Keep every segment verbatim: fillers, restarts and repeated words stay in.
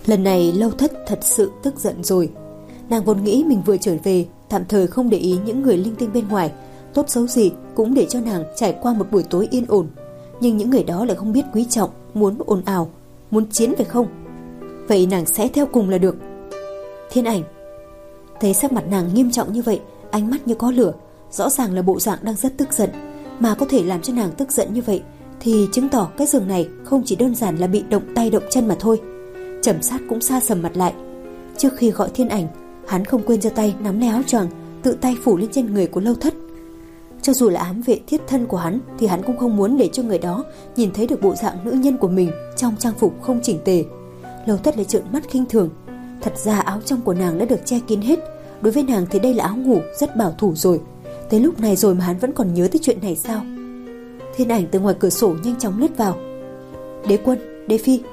Lần này Lâu Thất thật sự tức giận rồi. Nàng vốn nghĩ mình vừa trở về, tạm thời không để ý những người linh tinh bên ngoài, tốt xấu gì cũng để cho nàng trải qua một buổi tối yên ổn. Nhưng những người đó lại không biết quý trọng, muốn ồn ào, muốn chiến phải không? Vậy nàng sẽ theo cùng là được. Thiên Ảnh thấy sắc mặt nàng nghiêm trọng như vậy, ánh mắt như có lửa, rõ ràng là bộ dạng đang rất tức giận. Mà có thể làm cho nàng tức giận như vậy thì chứng tỏ cái giường này không chỉ đơn giản là bị động tay động chân mà thôi. Trầm Sát cũng sa sầm mặt lại. Trước khi gọi Thiên Ảnh, hắn không quên giơ tay nắm lấy áo choàng, tự tay phủ lên trên người của Lâu Thất. Cho dù là ám vệ thiết thân của hắn thì hắn cũng không muốn để cho người đó nhìn thấy được bộ dạng nữ nhân của mình trong trang phục không chỉnh tề. Lâu Thất lại trợn mắt khinh thường. Thật ra áo trong của nàng đã được che kín hết. Đối với nàng thì đây là áo ngủ rất bảo thủ rồi. Tới lúc này rồi mà hắn vẫn còn nhớ tới chuyện này sao? Thiên Ảnh từ ngoài cửa sổ nhanh chóng lướt vào. Đế quân, đế phi.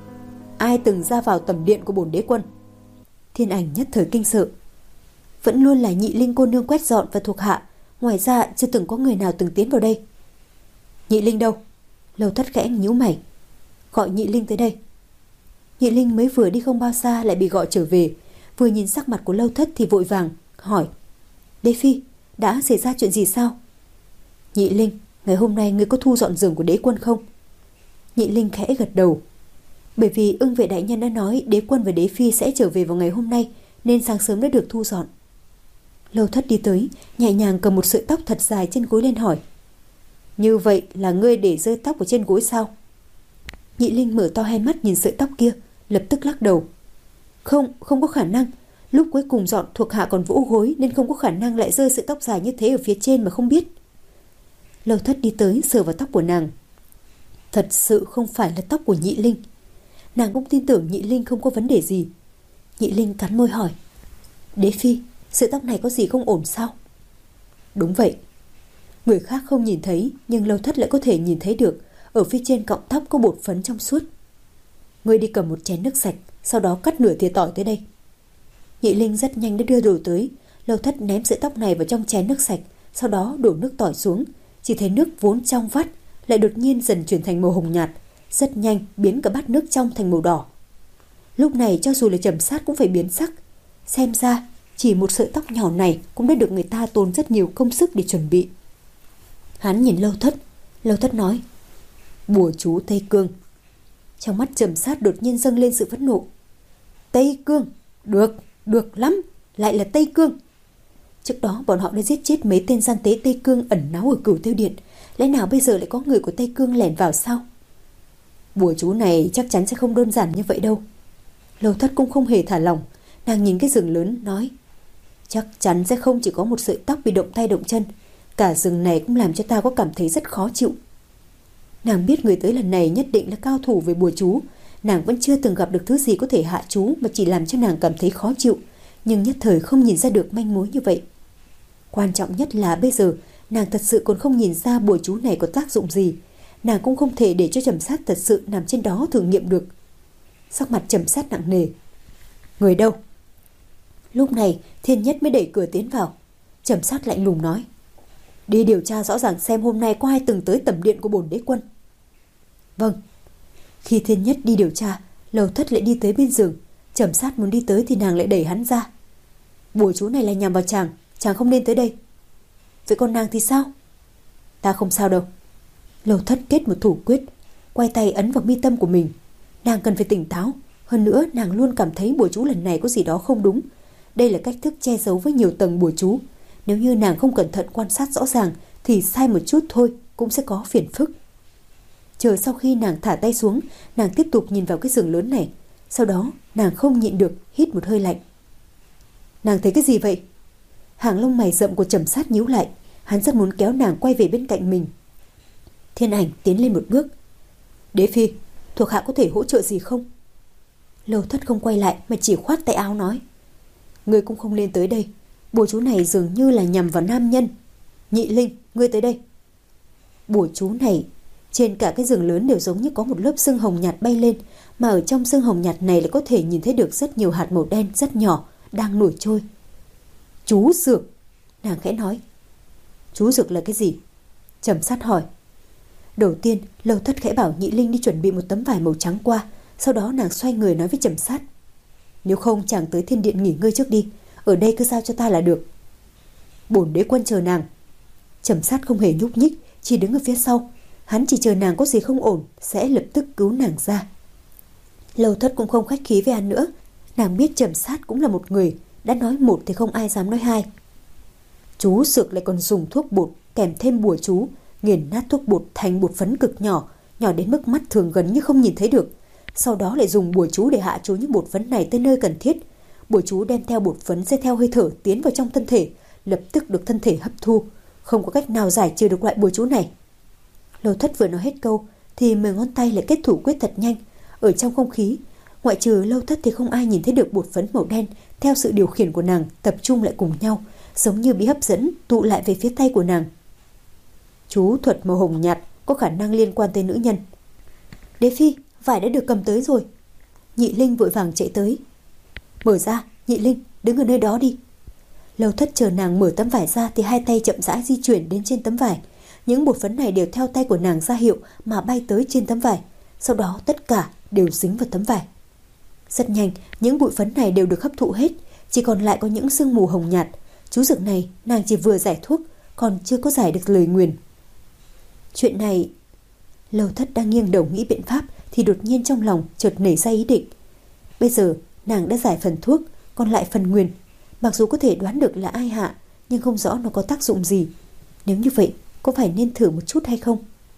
Ai từng ra vào tầm điện của bổn đế quân? Thiên Ảnh nhất thời kinh sợ. Vẫn luôn là Nhị Linh cô nương quét dọn và thuộc hạ, ngoài ra chưa từng có người nào từng tiến vào đây. Nhị Linh đâu? Lâu Thất khẽ nhíu mày. Gọi Nhị Linh tới đây. Nhị Linh mới vừa đi không bao xa lại bị gọi trở về, vừa nhìn sắc mặt của Lâu Thất thì vội vàng hỏi: Đế phi, đã xảy ra chuyện gì sao? Nhị Linh, ngày hôm nay ngươi có thu dọn giường của đế quân không? Nhị Linh khẽ gật đầu. Bởi vì Ưng vệ đại nhân đã nói đế quân và đế phi sẽ trở về vào ngày hôm nay, nên sáng sớm đã được thu dọn. Lâu Thất đi tới, nhẹ nhàng cầm một sợi tóc thật dài trên gối lên hỏi: Như vậy là ngươi để rơi tóc ở trên gối sao? Nhị Linh mở to hai mắt nhìn sợi tóc kia, lập tức lắc đầu. Không, không có khả năng. Lúc cuối cùng dọn thuộc hạ còn vỗ gối, nên không có khả năng lại rơi sợi tóc dài như thế ở phía trên mà không biết. Lâu Thất đi tới sờ vào tóc của nàng. Thật sự không phải là tóc của Nhị Linh. Nàng cũng tin tưởng Nhị Linh không có vấn đề gì. Nhị Linh cắn môi hỏi: Đế phi, sợi tóc này có gì không ổn sao? Đúng vậy. Người khác không nhìn thấy, nhưng Lâu Thất lại có thể nhìn thấy được. Ở phía trên cọng tóc có bột phấn trong suốt. Ngươi đi cầm một chén nước sạch, sau đó cắt nửa thìa tỏi tới đây. Nhị Linh rất nhanh đã đưa đồ tới. Lâu Thất ném sợi tóc này vào trong chén nước sạch, sau đó đổ nước tỏi xuống. Chỉ thấy nước vốn trong vắt lại đột nhiên dần chuyển thành màu hồng nhạt, rất nhanh biến cả bát nước trong thành màu đỏ. Lúc này cho dù là Trầm Sát cũng phải biến sắc. Xem ra chỉ một sợi tóc nhỏ này cũng đã được người ta tốn rất nhiều công sức để chuẩn bị. Hắn nhìn Lâu Thất. Lâu Thất nói: Bùa chú Tây Cương. Trong mắt Trầm Sát đột nhiên dâng lên sự phẫn nộ. Tây Cương? Được, được lắm, lại là Tây Cương. Trước đó bọn họ đã giết chết mấy tên gian tế Tây Cương ẩn náu ở Cửu Tiêu Điện, lẽ nào bây giờ lại có người của Tây Cương lẻn vào sao? Bùa chú này chắc chắn sẽ không đơn giản như vậy đâu. Lâu Thất cũng không hề thả lỏng. Nàng nhìn cái rừng lớn nói: Chắc chắn sẽ không chỉ có một sợi tóc bị động tay động chân. Cả rừng này cũng làm cho ta có cảm thấy rất khó chịu. Nàng biết người tới lần này nhất định là cao thủ về bùa chú. Nàng vẫn chưa từng gặp được thứ gì có thể hạ chú mà chỉ làm cho nàng cảm thấy khó chịu, nhưng nhất thời không nhìn ra được manh mối như vậy. Quan trọng nhất là bây giờ nàng thật sự còn không nhìn ra bùa chú này có tác dụng gì. Nàng cũng không thể để cho Trầm Sát thật sự nằm trên đó thử nghiệm được. Sắc mặt Trầm Sát nặng nề. Người đâu? Lúc này Thiên Nhất mới đẩy cửa tiến vào. Trầm Sát lạnh lùng nói: Đi điều tra rõ ràng xem hôm nay có ai từng tới tẩm điện của bổn đế quân. Vâng. Khi Thiên Nhất đi điều tra, Lâu Thất lại đi tới bên giường. Trầm Sát muốn đi tới thì nàng lại đẩy hắn ra. Bùa chú này là nhằm vào chàng, chàng không nên tới đây. Vậy còn nàng thì sao? Ta không sao đâu. Lâu Thất kết một thủ quyết, quay tay ấn vào mi tâm của mình. Nàng cần phải tỉnh táo. Hơn nữa nàng luôn cảm thấy bùa chú lần này có gì đó không đúng. Đây là cách thức che giấu với nhiều tầng bùa chú. Nếu như nàng không cẩn thận quan sát rõ ràng thì sai một chút thôi cũng sẽ có phiền phức. Chờ sau khi nàng thả tay xuống, nàng tiếp tục nhìn vào cái giường lớn này. Sau đó nàng không nhịn được hít một hơi lạnh. Nàng thấy cái gì vậy? Hàng lông mày rậm của Trầm Sát nhíu lại. Hắn rất muốn kéo nàng quay về bên cạnh mình. Thiên Ảnh tiến lên một bước. Đế phi, thuộc hạ có thể hỗ trợ gì không? Lâu Thất không quay lại mà chỉ khoát tay áo nói: Ngươi cũng không lên tới đây. Bùa chú này dường như là nhằm vào nam nhân. Nhị Linh, ngươi tới đây. Bùa chú này trên cả cái giường lớn đều giống như có một lớp sương hồng nhạt bay lên, mà ở trong sương hồng nhạt này lại có thể nhìn thấy được rất nhiều hạt màu đen rất nhỏ đang nổi trôi. Chú dược, nàng khẽ nói. Chú dược là cái gì? Trầm Sát hỏi. Đầu tiên Lâu Thất khẽ bảo Nhị Linh đi chuẩn bị một tấm vải màu trắng qua, Sau đó nàng xoay người nói với Trầm Sát: Nếu không chàng tới thiên điện nghỉ ngơi trước đi, ở đây cứ giao cho ta là được. Bổn đế quân chờ nàng. Trầm Sát không hề nhúc nhích, chỉ đứng ở phía sau. Hắn chỉ chờ nàng có gì không ổn sẽ lập tức cứu nàng ra. Lâu Thất cũng không khách khí với hắn nữa. Nàng biết Trầm Sát cũng là một người, đã nói một thì không ai dám nói hai. Chú Sược lại còn dùng thuốc bột kèm thêm bùa chú, nghiền nát thuốc bột thành bột phấn cực nhỏ, nhỏ đến mức mắt thường gần như không nhìn thấy được. Sau đó lại dùng bùa chú để hạ chú những bột phấn này tới nơi cần thiết. Bùa chú đem theo bột phấn sẽ theo hơi thở tiến vào trong thân thể, lập tức được thân thể hấp thu. Không có cách nào giải trừ được loại bùa chú này. Lâu Thất vừa nói hết câu thì mười ngón tay lại kết thủ quyết thật nhanh. Ở trong không khí, ngoại trừ Lâu Thất thì không ai nhìn thấy được bột phấn màu đen theo sự điều khiển của nàng tập trung lại cùng nhau, giống như bị hấp dẫn tụ lại về phía tay của nàng. Chú thuật màu hồng nhạt có khả năng liên quan tới nữ nhân. Đế phi, vải đã được cầm tới rồi. Nhị Linh vội vàng chạy tới. Mở ra, Nhị Linh, đứng ở nơi đó đi. Lâu Thất chờ nàng mở tấm vải ra thì hai tay chậm rãi di chuyển đến trên tấm vải. Những bột phấn này đều theo tay của nàng ra hiệu mà bay tới trên tấm vải. Sau đó tất cả đều dính vào tấm vải. Rất nhanh, những bụi phấn này đều được hấp thụ hết, chỉ còn lại có những sương mù hồng nhạt. Chú dược này nàng chỉ vừa giải thuốc, còn chưa có giải được lời nguyền. Chuyện này... Lâu Thất đang nghiêng đầu nghĩ biện pháp thì đột nhiên trong lòng chợt nảy ra ý định. Bây giờ nàng đã giải phần thuốc, còn lại phần nguyền. Mặc dù có thể đoán được là ai hạ, nhưng không rõ nó có tác dụng gì. Nếu như vậy, có phải nên thử một chút hay không?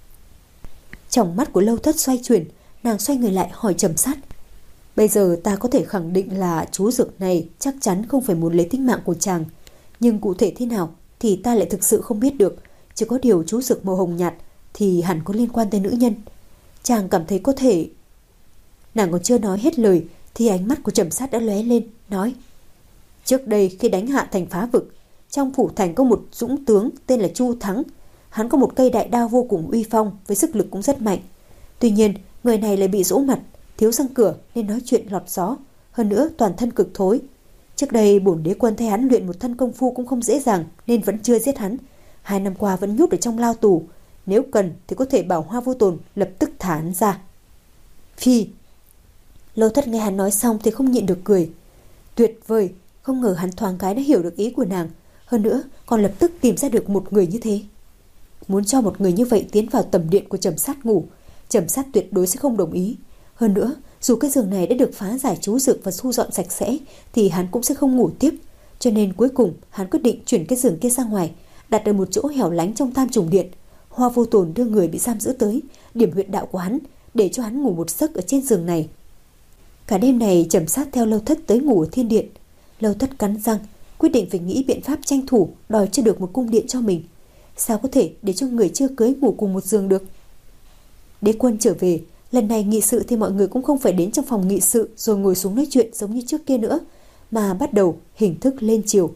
Trong mắt của Lâu Thất xoay chuyển, nàng xoay người lại hỏi Trầm Sát: Bây giờ ta có thể khẳng định là chú dược này chắc chắn không phải muốn lấy tính mạng của chàng, nhưng cụ thể thế nào thì ta lại thực sự không biết được. Chỉ có điều chú dược màu hồng nhạt thì hẳn có liên quan tới nữ nhân. Chàng cảm thấy có thể... Nàng còn chưa nói hết lời thì ánh mắt của Trầm Sát đã lóe lên, nói: Trước đây khi đánh hạ thành Phá Vực, trong phủ thành có một dũng tướng tên là Chu Thắng. Hắn có một cây đại đao vô cùng uy phong, với sức lực cũng rất mạnh. Tuy nhiên người này lại bị rỗ mặt, thiếu răng cửa nên nói chuyện lọt gió. Hơn nữa toàn thân cực thối. Trước đây bổn đế quân thay hắn luyện một thân công phu cũng không dễ dàng, nên vẫn chưa giết hắn. Hai năm qua vẫn nhốt ở trong lao tù. Nếu cần thì có thể bảo Hoa Vô Tồn lập tức thả hắn ra. Phi. Lâu Thất nghe hắn nói xong thì không nhịn được cười. Tuyệt vời, không ngờ hắn thoáng cái đã hiểu được ý của nàng. Hơn nữa còn lập tức tìm ra được một người như thế. Muốn cho một người như vậy tiến vào tầm điện của Trầm Sát ngủ, Trầm Sát tuyệt đối sẽ không đồng ý. Hơn nữa, dù cái giường này đã được phá giải chú dược và thu dọn sạch sẽ thì hắn cũng sẽ không ngủ tiếp. Cho nên cuối cùng hắn quyết định chuyển cái giường kia ra ngoài, đặt ở một chỗ hẻo lánh trong Tam Trùng Điện. Hoa Vô Tồn đưa người bị giam giữ tới, điểm huyệt đạo của hắn, để cho hắn ngủ một giấc ở trên giường này. Cả đêm này Trầm Sát theo Lâu Thất tới ngủ ở thiên điện. Lâu Thất cắn răng, quyết định phải nghĩ biện pháp tranh thủ đòi cho được một cung điện cho mình. Sao có thể để cho người chưa cưới ngủ cùng một giường được? Đế quân trở về, lần này nghị sự thì mọi người cũng không phải đến trong phòng nghị sự rồi ngồi xuống nói chuyện giống như trước kia nữa, mà bắt đầu hình thức lên chiều.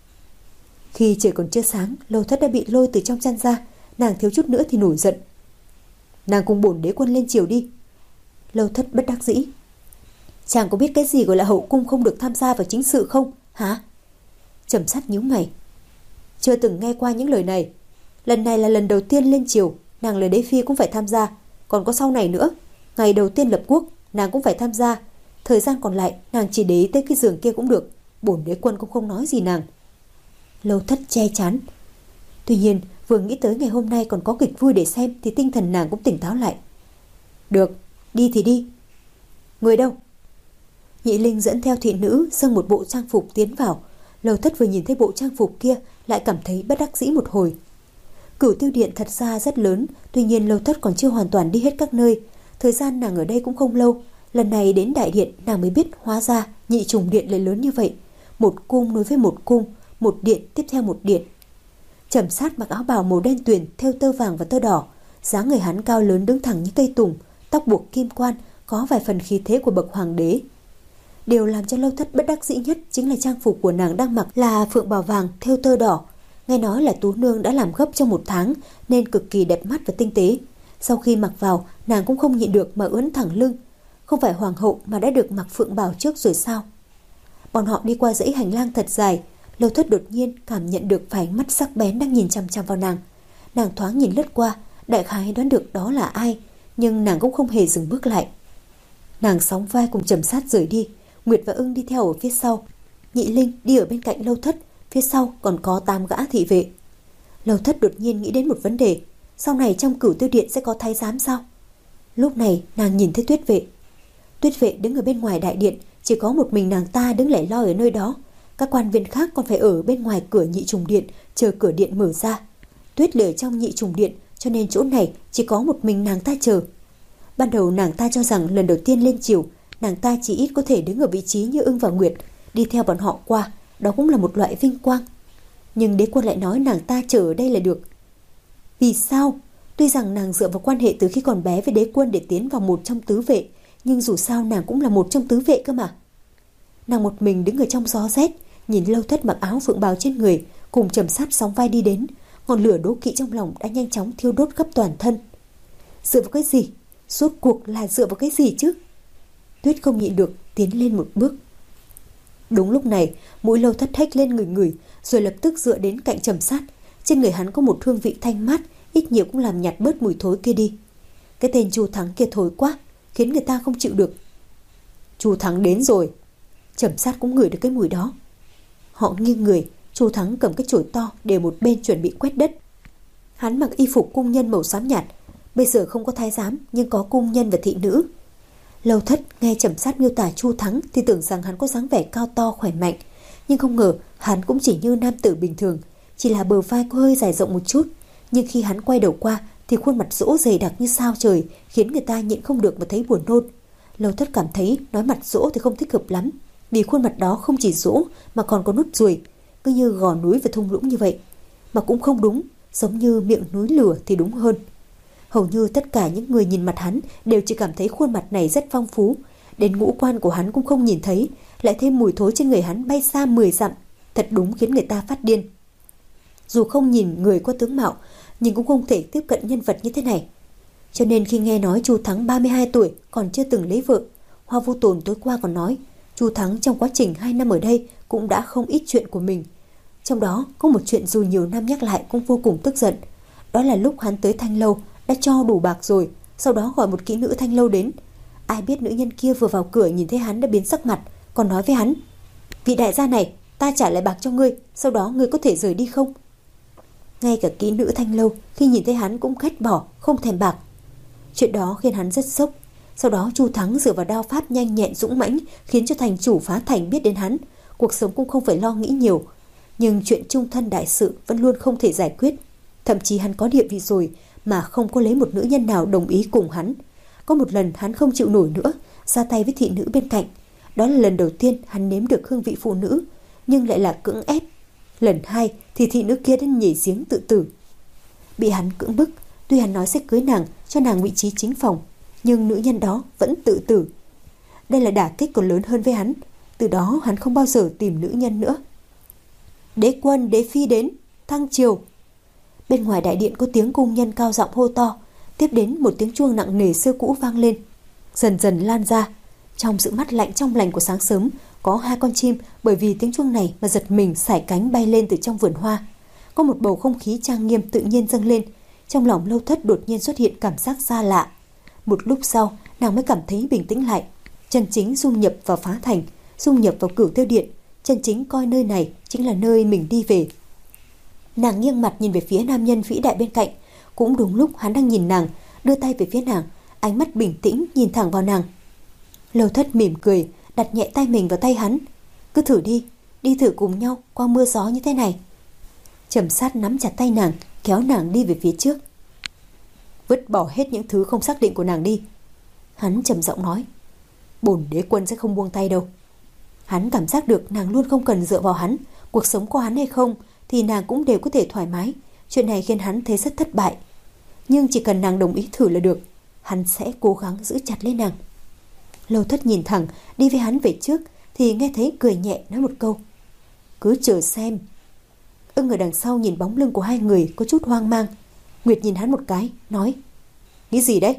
Khi trời còn chưa sáng, Lâu Thất đã bị lôi từ trong chăn ra. Nàng thiếu chút nữa thì nổi giận. Nàng cùng bổn đế quân lên chiều đi. Lâu Thất bất đắc dĩ. Chàng có biết cái gì gọi là hậu cung không được tham gia vào chính sự không, hả? Trầm Sát nhíu mày. Chưa từng nghe qua những lời này. Lần này là lần đầu tiên lên triều, nàng là đế phi cũng phải tham gia. Còn có sau này nữa, ngày đầu tiên lập quốc nàng cũng phải tham gia. Thời gian còn lại nàng chỉ để ý tới cái giường kia cũng được. Bổn đế quân cũng không nói gì nàng. Lâu Thất che chắn. Tuy nhiên vừa nghĩ tới ngày hôm nay còn có kịch vui để xem thì tinh thần nàng cũng tỉnh táo lại. Được, đi thì đi. Người đâu? Nhị Linh dẫn theo thị nữ dâng một bộ trang phục tiến vào. Lâu Thất vừa nhìn thấy bộ trang phục kia lại cảm thấy bất đắc dĩ một hồi. Cửu Tiêu Điện thật ra rất lớn, tuy nhiên Lâu Thất còn chưa hoàn toàn đi hết các nơi. Thời gian nàng ở đây cũng không lâu. Lần này đến đại điện nàng mới biết hóa ra Nhị Trùng Điện lại lớn như vậy. Một cung nối với một cung, một điện tiếp theo một điện. Trầm Sát mặc áo bào màu đen tuyền thêu tơ vàng và tơ đỏ, dáng người hắn cao lớn đứng thẳng như cây tùng, tóc buộc kim quan, có vài phần khí thế của bậc hoàng đế. Điều làm cho Lâu Thất bất đắc dĩ nhất chính là trang phục của nàng đang mặc là phượng bào vàng thêu tơ đỏ. Nghe nói là Tú Nương đã làm gấp trong một tháng nên cực kỳ đẹp mắt và tinh tế. Sau khi mặc vào, nàng cũng không nhịn được mà ưỡn thẳng lưng. Không phải hoàng hậu mà đã được mặc phượng bào trước rồi sao? Bọn họ đi qua dãy hành lang thật dài. Lâu Thất đột nhiên cảm nhận được vài mắt sắc bén đang nhìn chằm chằm vào nàng. Nàng thoáng nhìn lướt qua, đại khái đoán được đó là ai, nhưng nàng cũng không hề dừng bước lại. Nàng sóng vai cùng Trầm Sát rời đi. Nguyệt và Ưng đi theo ở phía sau. Nhị Linh đi ở bên cạnh Lâu Thất. Phía sau còn có tám gã thị vệ. Lâu Thất đột nhiên nghĩ đến một vấn đề. Sau này trong Cửu Tiêu Điện sẽ có thái giám sao? Lúc này nàng nhìn thấy Tuyết Vệ. Tuyết Vệ đứng ở bên ngoài đại điện. Chỉ có một mình nàng ta đứng lẻ loi ở nơi đó. Các quan viên khác còn phải ở bên ngoài cửa Nhị Trùng Điện, chờ cửa điện mở ra. Tuyết Lệ trong Nhị Trùng Điện, cho nên chỗ này chỉ có một mình nàng ta chờ. Ban đầu nàng ta cho rằng lần đầu tiên lên triều, nàng ta chỉ ít có thể đứng ở vị trí như Ưng và Nguyệt, đi theo bọn họ qua, đó cũng là một loại vinh quang. Nhưng đế quân lại nói nàng ta chờ ở đây là được. Vì sao? Tuy rằng nàng dựa vào quan hệ từ khi còn bé với đế quân để tiến vào một trong tứ vệ, nhưng dù sao nàng cũng là một trong tứ vệ cơ mà. Nàng một mình đứng ở trong gió rét, nhìn Lâu Thất mặc áo phượng bào trên người, cùng Trầm Sát sóng vai đi đến. Ngọn lửa đố kỵ trong lòng đã nhanh chóng thiêu đốt khắp toàn thân. Dựa vào cái gì? Rốt cuộc là dựa vào cái gì chứ? Tuyết không nhịn được tiến lên một bước. Đúng lúc này, mũi Lâu Thất hét lên người người, rồi lập tức dựa đến cạnh Trầm Sát. Trên người hắn có một hương vị thanh mát, ít nhiều cũng làm nhạt bớt mùi thối kia đi. Cái tên Chu Thắng kia thối quá, khiến người ta không chịu được. Chu Thắng đến rồi. Trầm Sát cũng ngửi được cái mùi đó. Họ nghiêng người, Chu Thắng cầm cái chổi to để một bên chuẩn bị quét đất. Hắn mặc y phục cung nhân màu xám nhạt. Bây giờ không có thái giám, nhưng có cung nhân và thị nữ. Lâu Thất nghe Trầm Sát miêu tả Chu Thắng thì tưởng rằng hắn có dáng vẻ cao to khỏe mạnh, nhưng không ngờ hắn cũng chỉ như nam tử bình thường, chỉ là bờ vai có hơi dài rộng một chút. Nhưng khi hắn quay đầu qua thì khuôn mặt rỗ dày đặc như sao trời, khiến người ta nhịn không được mà thấy buồn nôn. Lâu Thất cảm thấy nói mặt rỗ thì không thích hợp lắm, vì khuôn mặt đó không chỉ rỗ mà còn có nốt ruồi, cứ như gò núi và thung lũng như vậy. Mà cũng không đúng, giống như miệng núi lửa thì đúng hơn. Hầu như tất cả những người nhìn mặt hắn đều chỉ cảm thấy khuôn mặt này rất phong phú. Đến ngũ quan của hắn cũng không nhìn thấy, lại thêm mùi thối trên người hắn bay xa mười dặm, thật đúng khiến người ta phát điên. Dù không nhìn người qua tướng mạo, nhưng cũng không thể tiếp cận nhân vật như thế này. Cho nên khi nghe nói Chu Thắng ba mươi hai tuổi còn chưa từng lấy vợ, Hoa Vô Tồn tối qua còn nói Chu Thắng trong quá trình hai năm ở đây cũng đã không ít chuyện của mình. Trong đó có một chuyện dù nhiều năm nhắc lại cũng vô cùng tức giận. Đó là lúc hắn tới Thanh Lâu đã cho đủ bạc rồi, sau đó gọi một kỹ nữ Thanh Lâu đến. Ai biết nữ nhân kia vừa vào cửa nhìn thấy hắn đã biến sắc mặt, còn nói với hắn: "Vị đại gia này, ta trả lại bạc cho ngươi, sau đó ngươi có thể rời đi không?" Ngay cả kỹ nữ Thanh Lâu khi nhìn thấy hắn cũng ghét bỏ, không thèm bạc. Chuyện đó khiến hắn rất sốc. Sau đó Chu Thắng dựa vào đao pháp nhanh nhẹn dũng mãnh, khiến cho thành chủ phá thành biết đến hắn, cuộc sống cũng không phải lo nghĩ nhiều. Nhưng chuyện chung thân đại sự vẫn luôn không thể giải quyết. Thậm chí hắn có địa vị rồi mà không có lấy một nữ nhân nào đồng ý cùng hắn. Có một lần hắn không chịu nổi nữa, ra tay với thị nữ bên cạnh. Đó là lần đầu tiên hắn nếm được hương vị phụ nữ, nhưng lại là cưỡng ép. Lần hai thì thị nữ kia đã nhảy giếng tự tử. Bị hắn cưỡng bức, tuy hắn nói sẽ cưới nàng, cho nàng vị trí chính phòng, nhưng nữ nhân đó vẫn tự tử. Đây là đả kích còn lớn hơn với hắn. Từ đó hắn không bao giờ tìm nữ nhân nữa. Đế quân, đế phi đến, thăng triều. Bên ngoài đại điện có tiếng cung nhân cao giọng hô to, tiếp đến một tiếng chuông nặng nề xưa cũ vang lên, dần dần lan ra. Trong sự mát lạnh trong lành của sáng sớm, có hai con chim bởi vì tiếng chuông này mà giật mình sải cánh bay lên từ trong vườn hoa. Có một bầu không khí trang nghiêm tự nhiên dâng lên. Trong lòng Lâu Thất đột nhiên xuất hiện cảm giác xa lạ. Một lúc sau, nàng mới cảm thấy bình tĩnh lại, chân chính dung nhập vào Phá Thành, dung nhập vào Cửu Tiêu Điện, chân chính coi nơi này chính là nơi mình đi về. Nàng nghiêng mặt nhìn về phía nam nhân vĩ đại bên cạnh, cũng đúng lúc hắn đang nhìn nàng, đưa tay về phía nàng, ánh mắt bình tĩnh nhìn thẳng vào nàng. Lâu Thất mỉm cười, đặt nhẹ tay mình vào tay hắn. Cứ thử đi, đi thử cùng nhau qua mưa gió như thế này. Trầm Sát nắm chặt tay nàng, kéo nàng đi về phía trước. Vứt bỏ hết những thứ không xác định của nàng đi, hắn trầm giọng nói. Bổn đế quân sẽ không buông tay đâu. Hắn cảm giác được nàng luôn không cần dựa vào hắn, cuộc sống có hắn hay không thì nàng cũng đều có thể thoải mái. Chuyện này khiến hắn thấy rất thất bại, nhưng chỉ cần nàng đồng ý thử là được, hắn sẽ cố gắng giữ chặt lấy nàng. Lâu Thất nhìn thẳng đi với hắn về trước thì nghe thấy cười nhẹ nói một câu: Cứ chờ xem. Ưng ở đằng sau nhìn bóng lưng của hai người có chút hoang mang. Nguyệt nhìn hắn một cái, nói: Nghĩ gì đấy?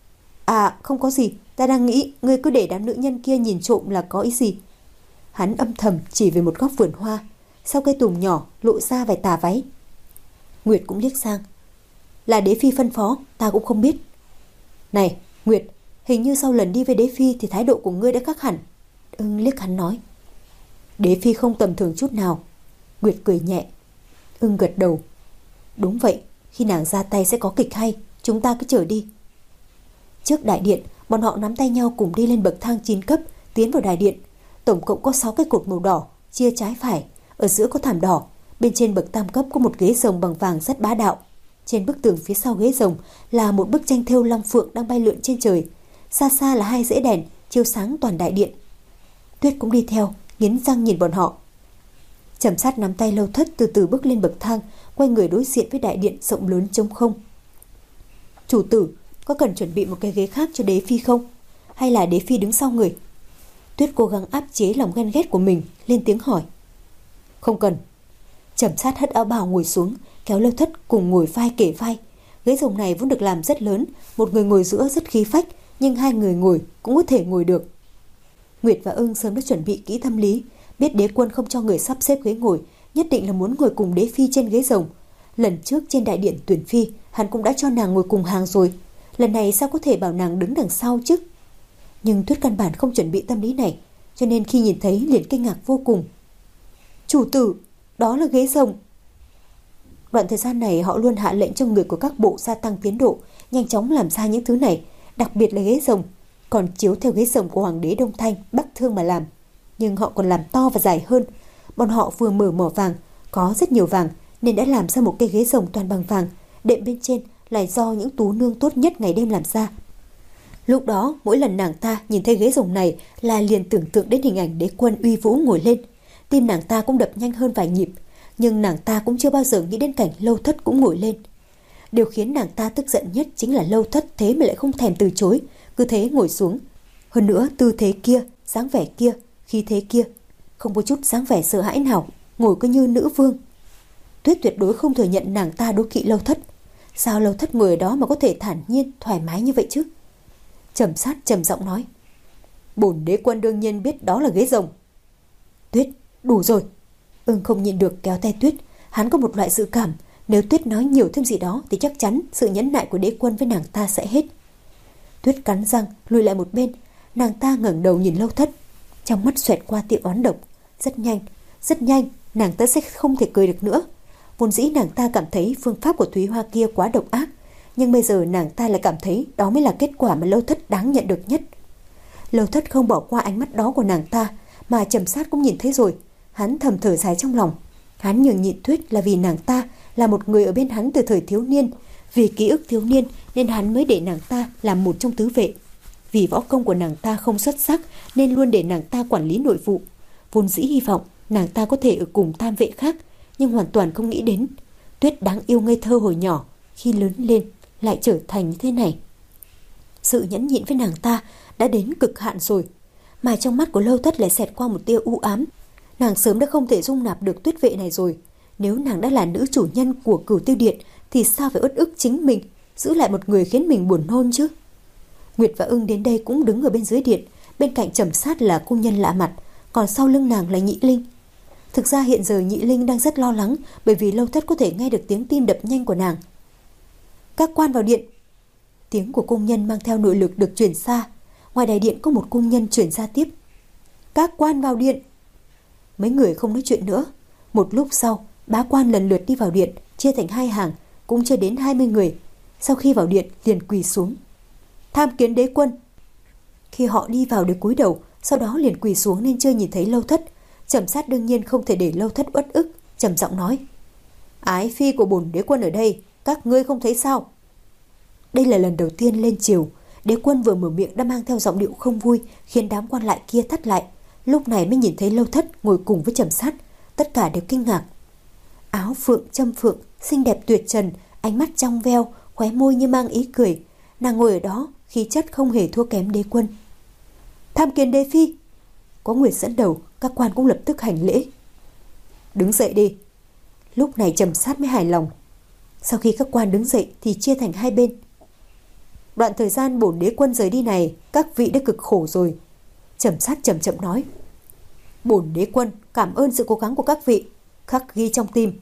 À không có gì, ta đang nghĩ ngươi cứ để đám nữ nhân kia nhìn trộm là có ý gì. Hắn âm thầm chỉ về một góc vườn hoa, sau cây tùng nhỏ lộ ra vài tà váy. Nguyệt cũng liếc sang. Là đế phi phân phó, ta cũng không biết. Này Nguyệt, Hình như sau lần đi với Đế Phi thì thái độ của ngươi đã khác hẳn. Ưng liếc hắn nói. Đế Phi không tầm thường chút nào. Nguyệt cười nhẹ. Ưng gật đầu. Đúng vậy, khi nàng ra tay sẽ có kịch hay, chúng ta cứ chờ đi. Trước đại điện, bọn họ nắm tay nhau cùng đi lên bậc thang chín cấp, tiến vào đại điện. Tổng cộng có sáu cái cột màu đỏ, chia trái phải, ở giữa có thảm đỏ. Bên trên bậc tam cấp có một ghế rồng bằng vàng rất bá đạo. Trên bức tường phía sau ghế rồng là một bức tranh thêu long phượng đang bay lượn trên trời. Xa xa là hai rễ đèn chiếu sáng toàn đại điện. Tuyết cũng đi theo, nghiến răng nhìn bọn họ. Trầm Sát nắm tay Lâu Thất từ từ bước lên bậc thang, quay người đối diện với đại điện rộng lớn trống không. Chủ tử, có cần chuẩn bị một cái ghế khác cho Đế Phi không? Hay là Đế Phi đứng sau người? Tuyết cố gắng áp chế lòng ghen ghét của mình, lên tiếng hỏi. Không cần. Trầm Sát hất áo bào ngồi xuống, kéo Lâu Thất cùng ngồi vai kề vai. Ghế rồng này vốn được làm rất lớn, một người ngồi giữa rất khí phách, nhưng hai người ngồi cũng có thể ngồi được. Nguyệt và Ưng sớm đã chuẩn bị kỹ tâm lý, biết đế quân không cho người sắp xếp ghế ngồi, nhất định là muốn ngồi cùng Đế Phi trên ghế rồng. Lần trước trên đại điện tuyển phi, hắn cũng đã cho nàng ngồi cùng hàng rồi. Lần này sao có thể bảo nàng đứng đằng sau chứ? Nhưng Tuyết căn bản không chuẩn bị tâm lý này, cho nên khi nhìn thấy liền kinh ngạc vô cùng. Chủ tử, đó là ghế rồng. Đoạn thời gian này họ luôn hạ lệnh cho người của các bộ gia tăng tiến độ, nhanh chóng làm ra những thứ này, đặc biệt là ghế rồng, còn chiếu theo ghế rồng của Hoàng đế Đông Thanh, Bắc Thương mà làm. Nhưng họ còn làm to và dài hơn. Bọn họ vừa mở mỏ vàng, có rất nhiều vàng, nên đã làm ra một cái ghế rồng toàn bằng vàng. Đệm bên trên lại do những tú nương tốt nhất ngày đêm làm ra. Lúc đó mỗi lần nàng ta nhìn thấy ghế rồng này là liền tưởng tượng đến hình ảnh đế quân uy vũ ngồi lên. Tim nàng ta cũng đập nhanh hơn vài nhịp. Nhưng nàng ta cũng chưa bao giờ nghĩ đến cảnh Lâu Thất cũng ngồi lên. Điều khiến nàng ta tức giận nhất chính là Lâu Thất thế mà lại không thèm từ chối, cứ thế ngồi xuống. Hơn nữa tư thế kia, dáng vẻ kia, khí thế kia, không có chút dáng vẻ sợ hãi nào, ngồi cứ như nữ vương. Tuyết tuyệt đối không thừa nhận nàng ta đố kỵ Lâu Thất. Sao Lâu Thất ngồi ở đó mà có thể thản nhiên, thoải mái như vậy chứ? Trầm Sát trầm giọng nói. Bổn đế quân đương nhiên biết đó là ghế rồng. Tuyết, đủ rồi. Ưng không nhịn được kéo tay Tuyết. Hắn có một loại dự cảm, nếu Tuyết nói nhiều thêm gì đó thì chắc chắn sự nhẫn nại của đế quân với nàng ta sẽ hết. Tuyết cắn răng lùi lại một bên. Nàng ta ngẩng đầu nhìn Lâu Thất, trong mắt xoẹt qua tia oán độc. Rất nhanh, rất nhanh nàng ta sẽ không thể cười được nữa. Vốn dĩ nàng ta cảm thấy phương pháp của Thúy Hoa kia quá độc ác, nhưng bây giờ nàng ta lại cảm thấy đó mới là kết quả mà Lâu Thất đáng nhận được nhất. Lâu Thất không bỏ qua ánh mắt đó của nàng ta, mà Trầm Sát cũng nhìn thấy rồi. Hắn thầm thở dài trong lòng. Hắn nhường nhịn Tuyết là vì nàng ta là một người ở bên hắn từ thời thiếu niên. Vì ký ức thiếu niên nên hắn mới để nàng ta làm một trong tứ vệ. Vì võ công của nàng ta không xuất sắc nên luôn để nàng ta quản lý nội vụ. Vốn dĩ hy vọng nàng ta có thể ở cùng tam vệ khác, nhưng hoàn toàn không nghĩ đến Tuyết đáng yêu ngây thơ hồi nhỏ khi lớn lên lại trở thành như thế này. Sự nhẫn nhịn với nàng ta đã đến cực hạn rồi, mà trong mắt của Lâu Thất lại xẹt qua một tia u ám. Nàng sớm đã không thể dung nạp được Tuyết vệ này rồi. Nếu nàng đã là nữ chủ nhân của Cửu Tiêu Điện thì sao phải uất ức chính mình, giữ lại một người khiến mình buồn nôn chứ? Nguyệt và Ưng đến đây cũng đứng ở bên dưới điện. Bên cạnh Trầm Sát là cung nhân lạ mặt, còn sau lưng nàng là Nhị Linh. Thực ra hiện giờ Nhị Linh đang rất lo lắng, bởi vì Lâu Thất có thể nghe được tiếng tim đập nhanh của nàng. Các quan vào điện. Tiếng của cung nhân mang theo nội lực được truyền xa. Ngoài đại điện có một cung nhân truyền ra tiếp. Các quan vào điện. Mấy người không nói chuyện nữa. Một lúc sau, bá quan lần lượt đi vào điện, chia thành hai hàng, cũng chưa đến hai mươi người. Sau khi vào điện liền quỳ xuống. Tham kiến đế quân. Khi họ đi vào để cúi đầu, sau đó liền quỳ xuống nên chưa nhìn thấy Lâu Thất. Trầm Sát đương nhiên không thể để Lâu Thất uất ức, trầm giọng nói. Ái phi của bổn đế quân ở đây, các ngươi không thấy sao? Đây là lần đầu tiên lên triều, đế quân vừa mở miệng đã mang theo giọng điệu không vui, khiến đám quan lại kia thắt lại. Lúc này mới nhìn thấy Lâu Thất ngồi cùng với Trầm Sát, tất cả đều kinh ngạc. Áo phượng châm phượng, xinh đẹp tuyệt trần, ánh mắt trong veo, khóe môi như mang ý cười. Nàng ngồi ở đó, khí chất không hề thua kém đế quân. Tham kiến đế phi. Có Nguyệt dẫn đầu, các quan cũng lập tức hành lễ. Đứng dậy đi. Lúc này Trầm Sát mới hài lòng. Sau khi các quan đứng dậy thì chia thành hai bên. Đoạn thời gian bổn đế quân rời đi này, các vị đã cực khổ rồi. Trầm Sát chậm chậm nói. Bổn đế quân cảm ơn sự cố gắng của các vị, khắc ghi trong tim.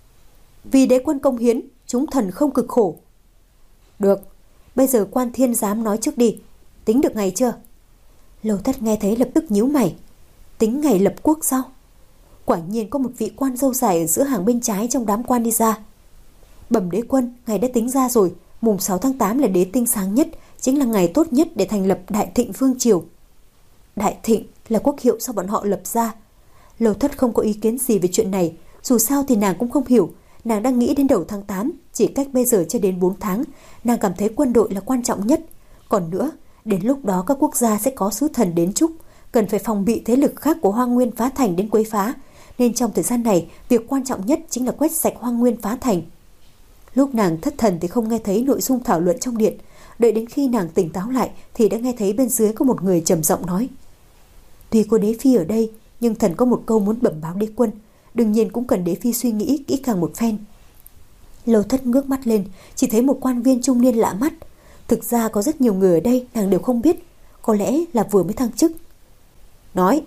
Vì đế quân công hiến, chúng thần không cực khổ. Được, bây giờ quan thiên giám nói trước đi. tính được ngày chưa? Lâu Thất nghe thấy lập tức nhíu mày. Tính ngày lập quốc sao? Quả nhiên có một vị quan râu dài ở giữa hàng bên trái trong đám quan đi ra. Bẩm đế quân, ngài đã tính ra rồi. Mùng sáu tháng tám là đế tinh sáng nhất, chính là ngày tốt nhất để thành lập Đại Thịnh Vương Triều. Đại Thịnh là quốc hiệu do bọn họ lập ra. Lâu Thất không có ý kiến gì về chuyện này. Dù sao thì nàng cũng không hiểu. Nàng đang nghĩ đến đầu tháng tám, chỉ cách bây giờ chưa đến bốn tháng. Nàng cảm thấy quân đội là quan trọng nhất. Còn nữa, đến lúc đó các quốc gia sẽ có sứ thần đến chúc, cần phải phòng bị thế lực khác của Hoang Nguyên phá thành đến quấy phá. Nên trong thời gian này, việc quan trọng nhất chính là quét sạch Hoang Nguyên phá thành. Lúc nàng thất thần thì không nghe thấy nội dung thảo luận trong điện. Đợi đến khi nàng tỉnh táo lại thì đã nghe thấy bên dưới có một người trầm giọng nói: Tuy có đế phi ở đây, nhưng thần có một câu muốn bẩm báo đế quân. Đương nhiên cũng cần đế phi suy nghĩ kỹ càng một phen. Lâu Thất ngước mắt lên, chỉ thấy một quan viên trung niên lạ mắt. Thực ra có rất nhiều người ở đây nàng đều không biết, có lẽ là vừa mới thăng chức. Nói.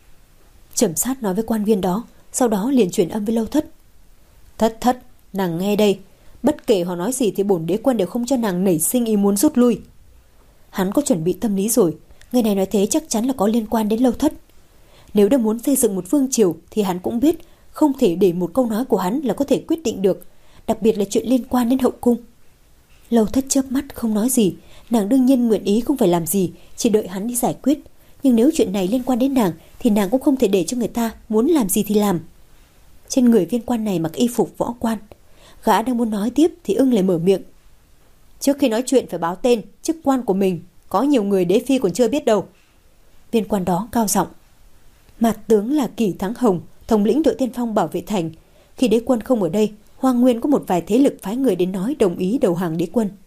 Trầm Sát nói với quan viên đó, sau đó liền chuyển âm với Lâu Thất. Thất thất, nàng nghe đây, bất kể họ nói gì thì bổn đế quân đều không cho nàng nảy sinh ý muốn rút lui. Hắn có chuẩn bị tâm lý rồi, người này nói thế chắc chắn là có liên quan đến Lâu Thất. Nếu đã muốn xây dựng một vương triều thì hắn cũng biết không thể để một câu nói của hắn là có thể quyết định được, đặc biệt là chuyện liên quan đến hậu cung. Lâu Thất chớp mắt không nói gì, nàng đương nhiên nguyện ý không phải làm gì, chỉ đợi hắn đi giải quyết. Nhưng nếu chuyện này liên quan đến nàng thì nàng cũng không thể để cho người ta muốn làm gì thì làm. Trên người viên quan này mặc y phục võ quan. Gã đang muốn nói tiếp thì ưng lại mở miệng. Trước khi nói chuyện phải báo tên, chức quan của mình. Có nhiều người đế phi còn chưa biết đâu. Viên quan đó cao giọng. Mạt tướng là Kỷ Thắng Hồng, thống lĩnh đội tiên phong bảo vệ thành. Khi đế quân không ở đây, Hoang Nguyên có một vài thế lực phái người đến nói đồng ý đầu hàng đế quân.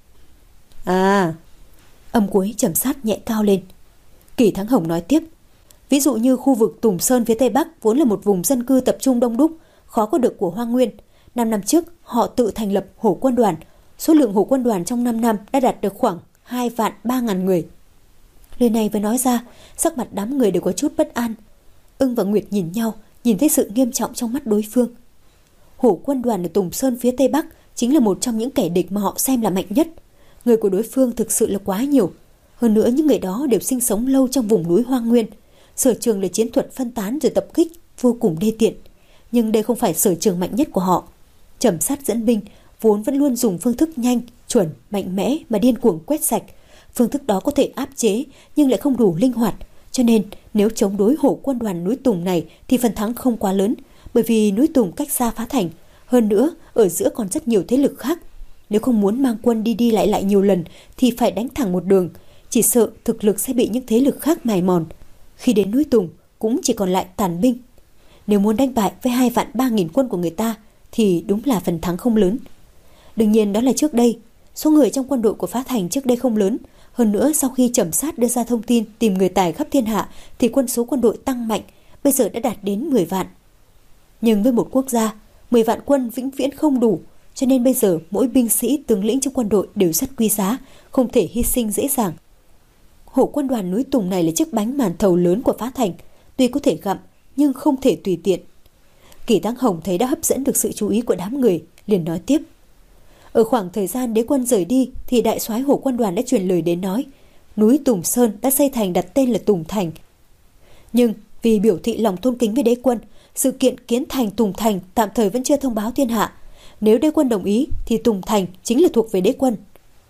À, âm cuối Trầm Sát nhẹ cao lên. Kỷ Thắng Hồng nói tiếp. Ví dụ như khu vực Tùng Sơn phía tây bắc vốn là một vùng dân cư tập trung đông đúc, khó có được của Hoang Nguyên. Năm năm trước, họ tự thành lập hổ quân đoàn. Số lượng hổ quân đoàn trong năm năm đã đạt được khoảng hai vạn ba ngàn người. Lời này vừa nói ra, sắc mặt đám người đều có chút bất an. Ưng và Nguyệt nhìn nhau, nhìn thấy sự nghiêm trọng trong mắt đối phương. Hổ quân đoàn ở Tùng Sơn phía tây bắc chính là một trong những kẻ địch mà họ xem là mạnh nhất. Người của đối phương thực sự là quá nhiều. Hơn nữa những người đó đều sinh sống lâu trong vùng núi Hoang Nguyên. Sở trường là chiến thuật phân tán rồi tập kích, vô cùng đê tiện. Nhưng đây không phải sở trường mạnh nhất của họ. Trầm Sát dẫn binh vốn vẫn luôn dùng phương thức nhanh, chuẩn, mạnh mẽ mà điên cuồng quét sạch. Phương thức đó có thể áp chế nhưng lại không đủ linh hoạt. Cho nên nếu chống đối hổ quân đoàn núi Tùng này thì phần thắng không quá lớn. Bởi vì núi Tùng cách xa phá thành. Hơn nữa ở giữa còn rất nhiều thế lực khác. Nếu không muốn mang quân đi đi lại lại nhiều lần thì phải đánh thẳng một đường. Chỉ sợ thực lực sẽ bị những thế lực khác mài mòn. Khi đến núi Tùng cũng chỉ còn lại tàn binh. Nếu muốn đánh bại với hai vạn ba nghìn quân của người ta thì đúng là phần thắng không lớn. Đương nhiên đó là trước đây. Số người trong quân đội của phá thành trước đây không lớn. Hơn nữa sau khi Trầm Sát đưa ra thông tin tìm người tài khắp thiên hạ thì quân số quân đội tăng mạnh, bây giờ đã đạt đến mười vạn. Nhưng với một quốc gia, mười vạn quân vĩnh viễn không đủ, cho nên bây giờ mỗi binh sĩ tướng lĩnh trong quân đội đều rất quý giá, không thể hy sinh dễ dàng. Hổ quân đoàn núi Tùng này là chiếc bánh màn thầu lớn của phá thành, tuy có thể gặm nhưng không thể tùy tiện. Kỷ Thắng Hồng thấy đã hấp dẫn được sự chú ý của đám người, liền nói tiếp. Ở khoảng thời gian đế quân rời đi thì đại soái hổ quân đoàn đã truyền lời đến nói núi Tùng Sơn đã xây thành đặt tên là Tùng Thành. Nhưng vì biểu thị lòng tôn kính với đế quân, sự kiện kiến thành Tùng Thành tạm thời vẫn chưa thông báo thiên hạ. Nếu đế quân đồng ý thì Tùng Thành chính là thuộc về đế quân.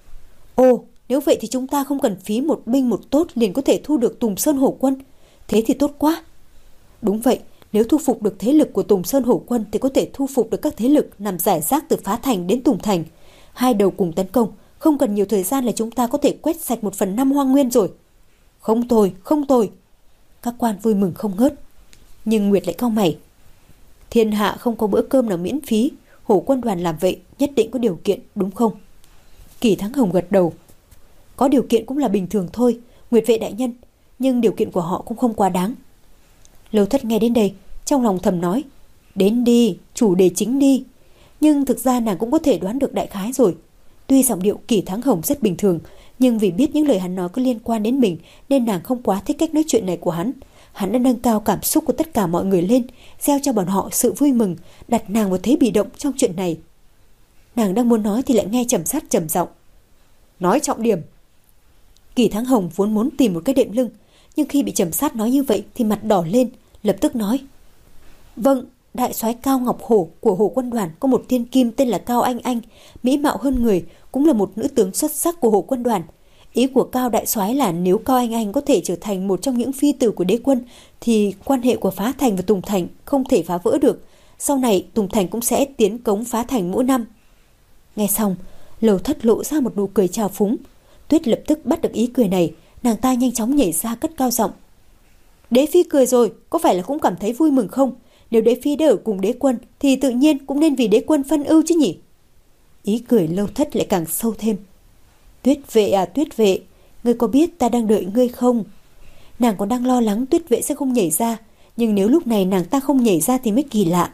Ồ, nếu vậy thì chúng ta không cần phí một binh một tốt liền có thể thu được Tùng Sơn hổ quân. Thế thì tốt quá. Đúng vậy, nếu thu phục được thế lực của Tùng Sơn hổ quân thì có thể thu phục được các thế lực nằm rải rác từ phá thành đến Tùng Thành. Hai đầu cùng tấn công, không cần nhiều thời gian là chúng ta có thể quét sạch một phần năm Hoang Nguyên rồi. Không tồi, không tồi. Các quan vui mừng không ngớt. Nhưng Nguyệt lại cau mày. Thiên hạ không có bữa cơm nào miễn phí, hổ quân đoàn làm vậy nhất định có điều kiện, đúng không? Kỷ Thắng Hồng gật đầu. Có điều kiện cũng là bình thường thôi, Nguyệt vệ đại nhân, nhưng điều kiện của họ cũng không quá đáng. Lâu Thất nghe đến đây, trong lòng thầm nói, đến đi, chủ đề chính đi. Nhưng thực ra nàng cũng có thể đoán được đại khái rồi. Tuy giọng điệu Kỷ Thắng Hồng rất bình thường, nhưng vì biết những lời hắn nói có liên quan đến mình nên nàng không quá thích cách nói chuyện này của hắn. Hắn đã nâng cao cảm xúc của tất cả mọi người lên, gieo cho bọn họ sự vui mừng, đặt nàng vào thế bị động trong chuyện này. Nàng đang muốn nói thì lại nghe Trầm Sát trầm giọng. Nói trọng điểm. Kỳ Thắng Hồng vốn muốn tìm một cái đệm lưng, nhưng khi bị Trầm Sát nói như vậy thì mặt đỏ lên, lập tức nói: Vâng, đại soái Cao Ngọc Hổ của Hổ quân đoàn có một thiên kim tên là Cao Anh Anh, mỹ mạo hơn người, cũng là một nữ tướng xuất sắc của Hổ quân đoàn. Ý của Cao đại soái là nếu Cao Anh Anh có thể trở thành một trong những phi tử của đế quân thì quan hệ của Phá Thành và Tùng Thành không thể phá vỡ được. Sau này Tùng Thành cũng sẽ tiến cống Phá Thành mỗi năm. Nghe xong, Lầu Thất lộ ra một nụ cười trào phúng. Tuyết lập tức bắt được ý cười này, nàng ta nhanh chóng nhảy ra cất cao giọng: Đế phi cười rồi, có phải là cũng cảm thấy vui mừng không? Nếu đế phi đã ở cùng đế quân thì tự nhiên cũng nên vì đế quân phân ưu chứ nhỉ? Ý cười Lâu Thất lại càng sâu thêm. Tuyết vệ à Tuyết vệ, ngươi có biết ta đang đợi ngươi không? Nàng còn đang lo lắng Tuyết vệ sẽ không nhảy ra, nhưng nếu lúc này nàng ta không nhảy ra thì mới kỳ lạ.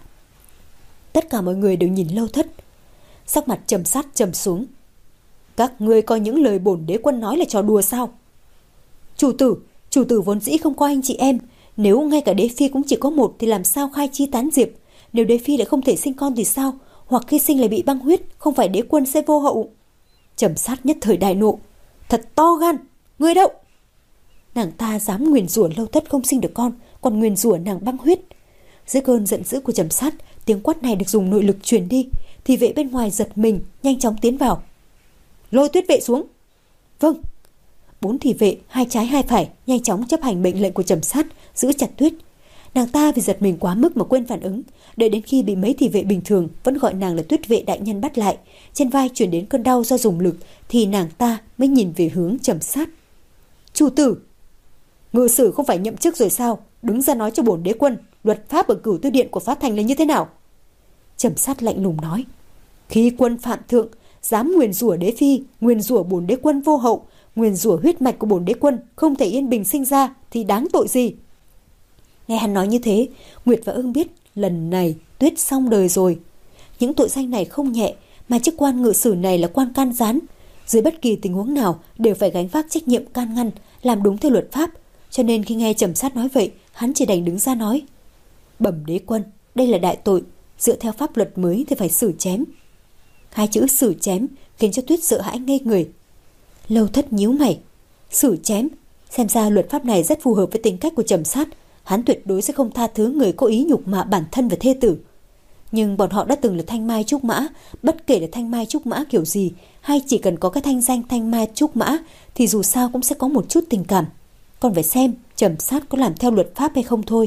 Tất cả mọi người đều nhìn Lâu Thất. Sắc mặt Trầm Sát trầm xuống. Các ngươi coi những lời bổn đế quân nói là trò đùa sao? Chủ tử, chủ tử vốn dĩ không có anh chị em, nếu ngay cả đế phi cũng chỉ có một thì làm sao khai chi tán diệp? Nếu đế phi lại không thể sinh con thì sao? Hoặc khi sinh lại bị băng huyết, không phải đế quân sẽ vô hậu? Trầm Sát nhất thời đại nộ. Thật to gan, ngươi đâu? Nàng ta dám nguyền rủa Lâu Thất không sinh được con, còn nguyền rủa nàng băng huyết. Dưới cơn giận dữ của Trầm Sát, tiếng quát này được dùng nội lực truyền đi, thì vệ bên ngoài giật mình, nhanh chóng tiến vào. Lôi Tuyết vệ xuống. Vâng. Bốn thị vệ, hai trái hai phải, nhanh chóng chấp hành mệnh lệnh của Trầm Sát, giữ chặt Tuyết. Nàng ta vì giật mình quá mức mà quên phản ứng, đợi đến khi bị mấy thị vệ bình thường vẫn gọi nàng là Tuyết vệ đại nhân bắt lại, trên vai truyền đến cơn đau do dùng lực, thì nàng ta mới nhìn về hướng Trầm Sát. Chủ tử, ngự sử không phải nhậm chức rồi sao? Đứng ra nói cho bổn đế quân, luật pháp ở Cửu Tiêu Điện của Phá Thành là như thế nào? Trầm Sát lạnh lùng nói. Khi quân phạm thượng, dám nguyền rủa đế phi, nguyền rủa bổn đế quân vô hậu, nguyền rủa huyết mạch của bổn đế quân không thể yên bình sinh ra thì đáng tội gì? Nghe hắn nói như thế, Nguyệt và Ưng biết lần này Tuyết xong đời rồi. Những tội danh này không nhẹ, mà chức quan ngự sử này là quan can gián, dưới bất kỳ tình huống nào đều phải gánh vác trách nhiệm can ngăn, làm đúng theo luật pháp. Cho nên khi nghe Trầm Sát nói vậy, hắn chỉ đành đứng ra nói: Bẩm đế quân, đây là đại tội, dựa theo pháp luật mới thì phải xử chém. Hai chữ xử chém khiến cho Tuyết sợ hãi ngây người. Lâu Thất nhíu mày. Xử chém? Xem ra luật pháp này rất phù hợp với tính cách của Trầm Sát. Hắn tuyệt đối sẽ không tha thứ người có ý nhục mạ bản thân và thê tử. Nhưng bọn họ đã từng là thanh mai trúc mã, bất kể là thanh mai trúc mã kiểu gì, hay chỉ cần có cái thanh danh thanh mai trúc mã, thì dù sao cũng sẽ có một chút tình cảm. Còn phải xem Trầm Sát có làm theo luật pháp hay không thôi.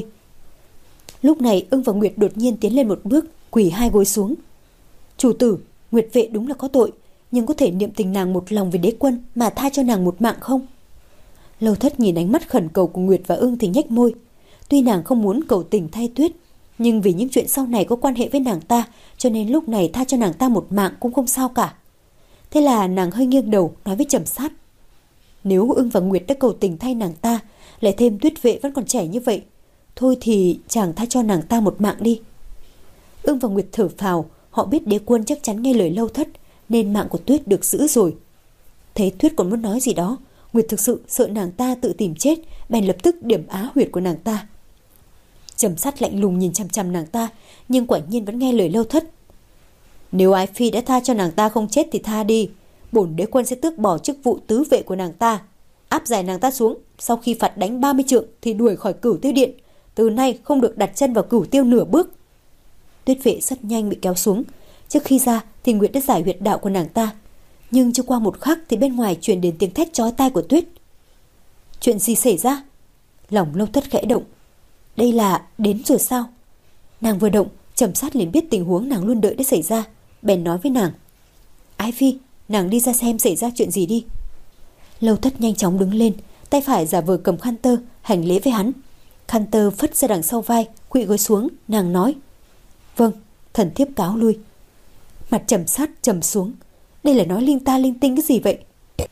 Lúc này Ưng và Nguyệt đột nhiên tiến lên một bước, quỳ hai gối xuống. Chủ tử, Nguyệt vệ đúng là có tội, nhưng có thể niệm tình nàng một lòng về đế quân mà tha cho nàng một mạng không? Lâu Thất nhìn ánh mắt khẩn cầu của Nguyệt và Ưng thì nhếch môi. Tuy nàng không muốn cầu tình thay Tuyết, nhưng vì những chuyện sau này có quan hệ với nàng ta, cho nên lúc này tha cho nàng ta một mạng cũng không sao cả. Thế là nàng hơi nghiêng đầu nói với Trầm Sát. Nếu Ưng và Nguyệt đã cầu tình thay nàng ta, lại thêm Tuyết vệ vẫn còn trẻ như vậy, thôi thì chàng tha cho nàng ta một mạng đi. Ưng và Nguyệt thở phào, họ biết đế quân chắc chắn nghe lời Lâu Thất, nên mạng của Tuyết được giữ rồi. Thấy Tuyết còn muốn nói gì đó, Nguyệt thực sự sợ nàng ta tự tìm chết, bèn lập tức điểm á huyệt của nàng ta. Trầm Sát lạnh lùng nhìn chằm chằm nàng ta, nhưng quả nhiên vẫn nghe lời Lâu Thất. Nếu ái phi đã tha cho nàng ta không chết thì tha đi, bổn đế quân sẽ tước bỏ chức vụ tứ vệ của nàng ta, áp giải nàng ta xuống, sau khi phạt đánh ba mươi trượng thì đuổi khỏi Cửu Tiêu Điện, từ nay không được đặt chân vào Cửu Tiêu nửa bước. Tuyết vệ rất nhanh bị kéo xuống. Trước khi ra thì Nguyệt đã giải huyệt đạo của nàng ta, nhưng chưa qua một khắc thì bên ngoài truyền đến tiếng thét chói tai của Tuyết. Chuyện gì xảy ra? Lòng Lâu Thất khẽ động. Đây là đến rồi sao? Nàng vừa động, Trầm Sát liền biết tình huống nàng luôn đợi đã xảy ra, bèn nói với nàng. Ái phi, nàng đi ra xem xảy ra chuyện gì đi. Lâu Thất nhanh chóng đứng lên, tay phải giả vờ cầm khăn tơ, hành lễ với hắn. Khăn tơ phất ra đằng sau vai, khuỵu gối xuống, nàng nói. Vâng, thần thiếp cáo lui. Mặt Trầm Sát trầm xuống. Đây là nói linh ta linh tinh cái gì vậy?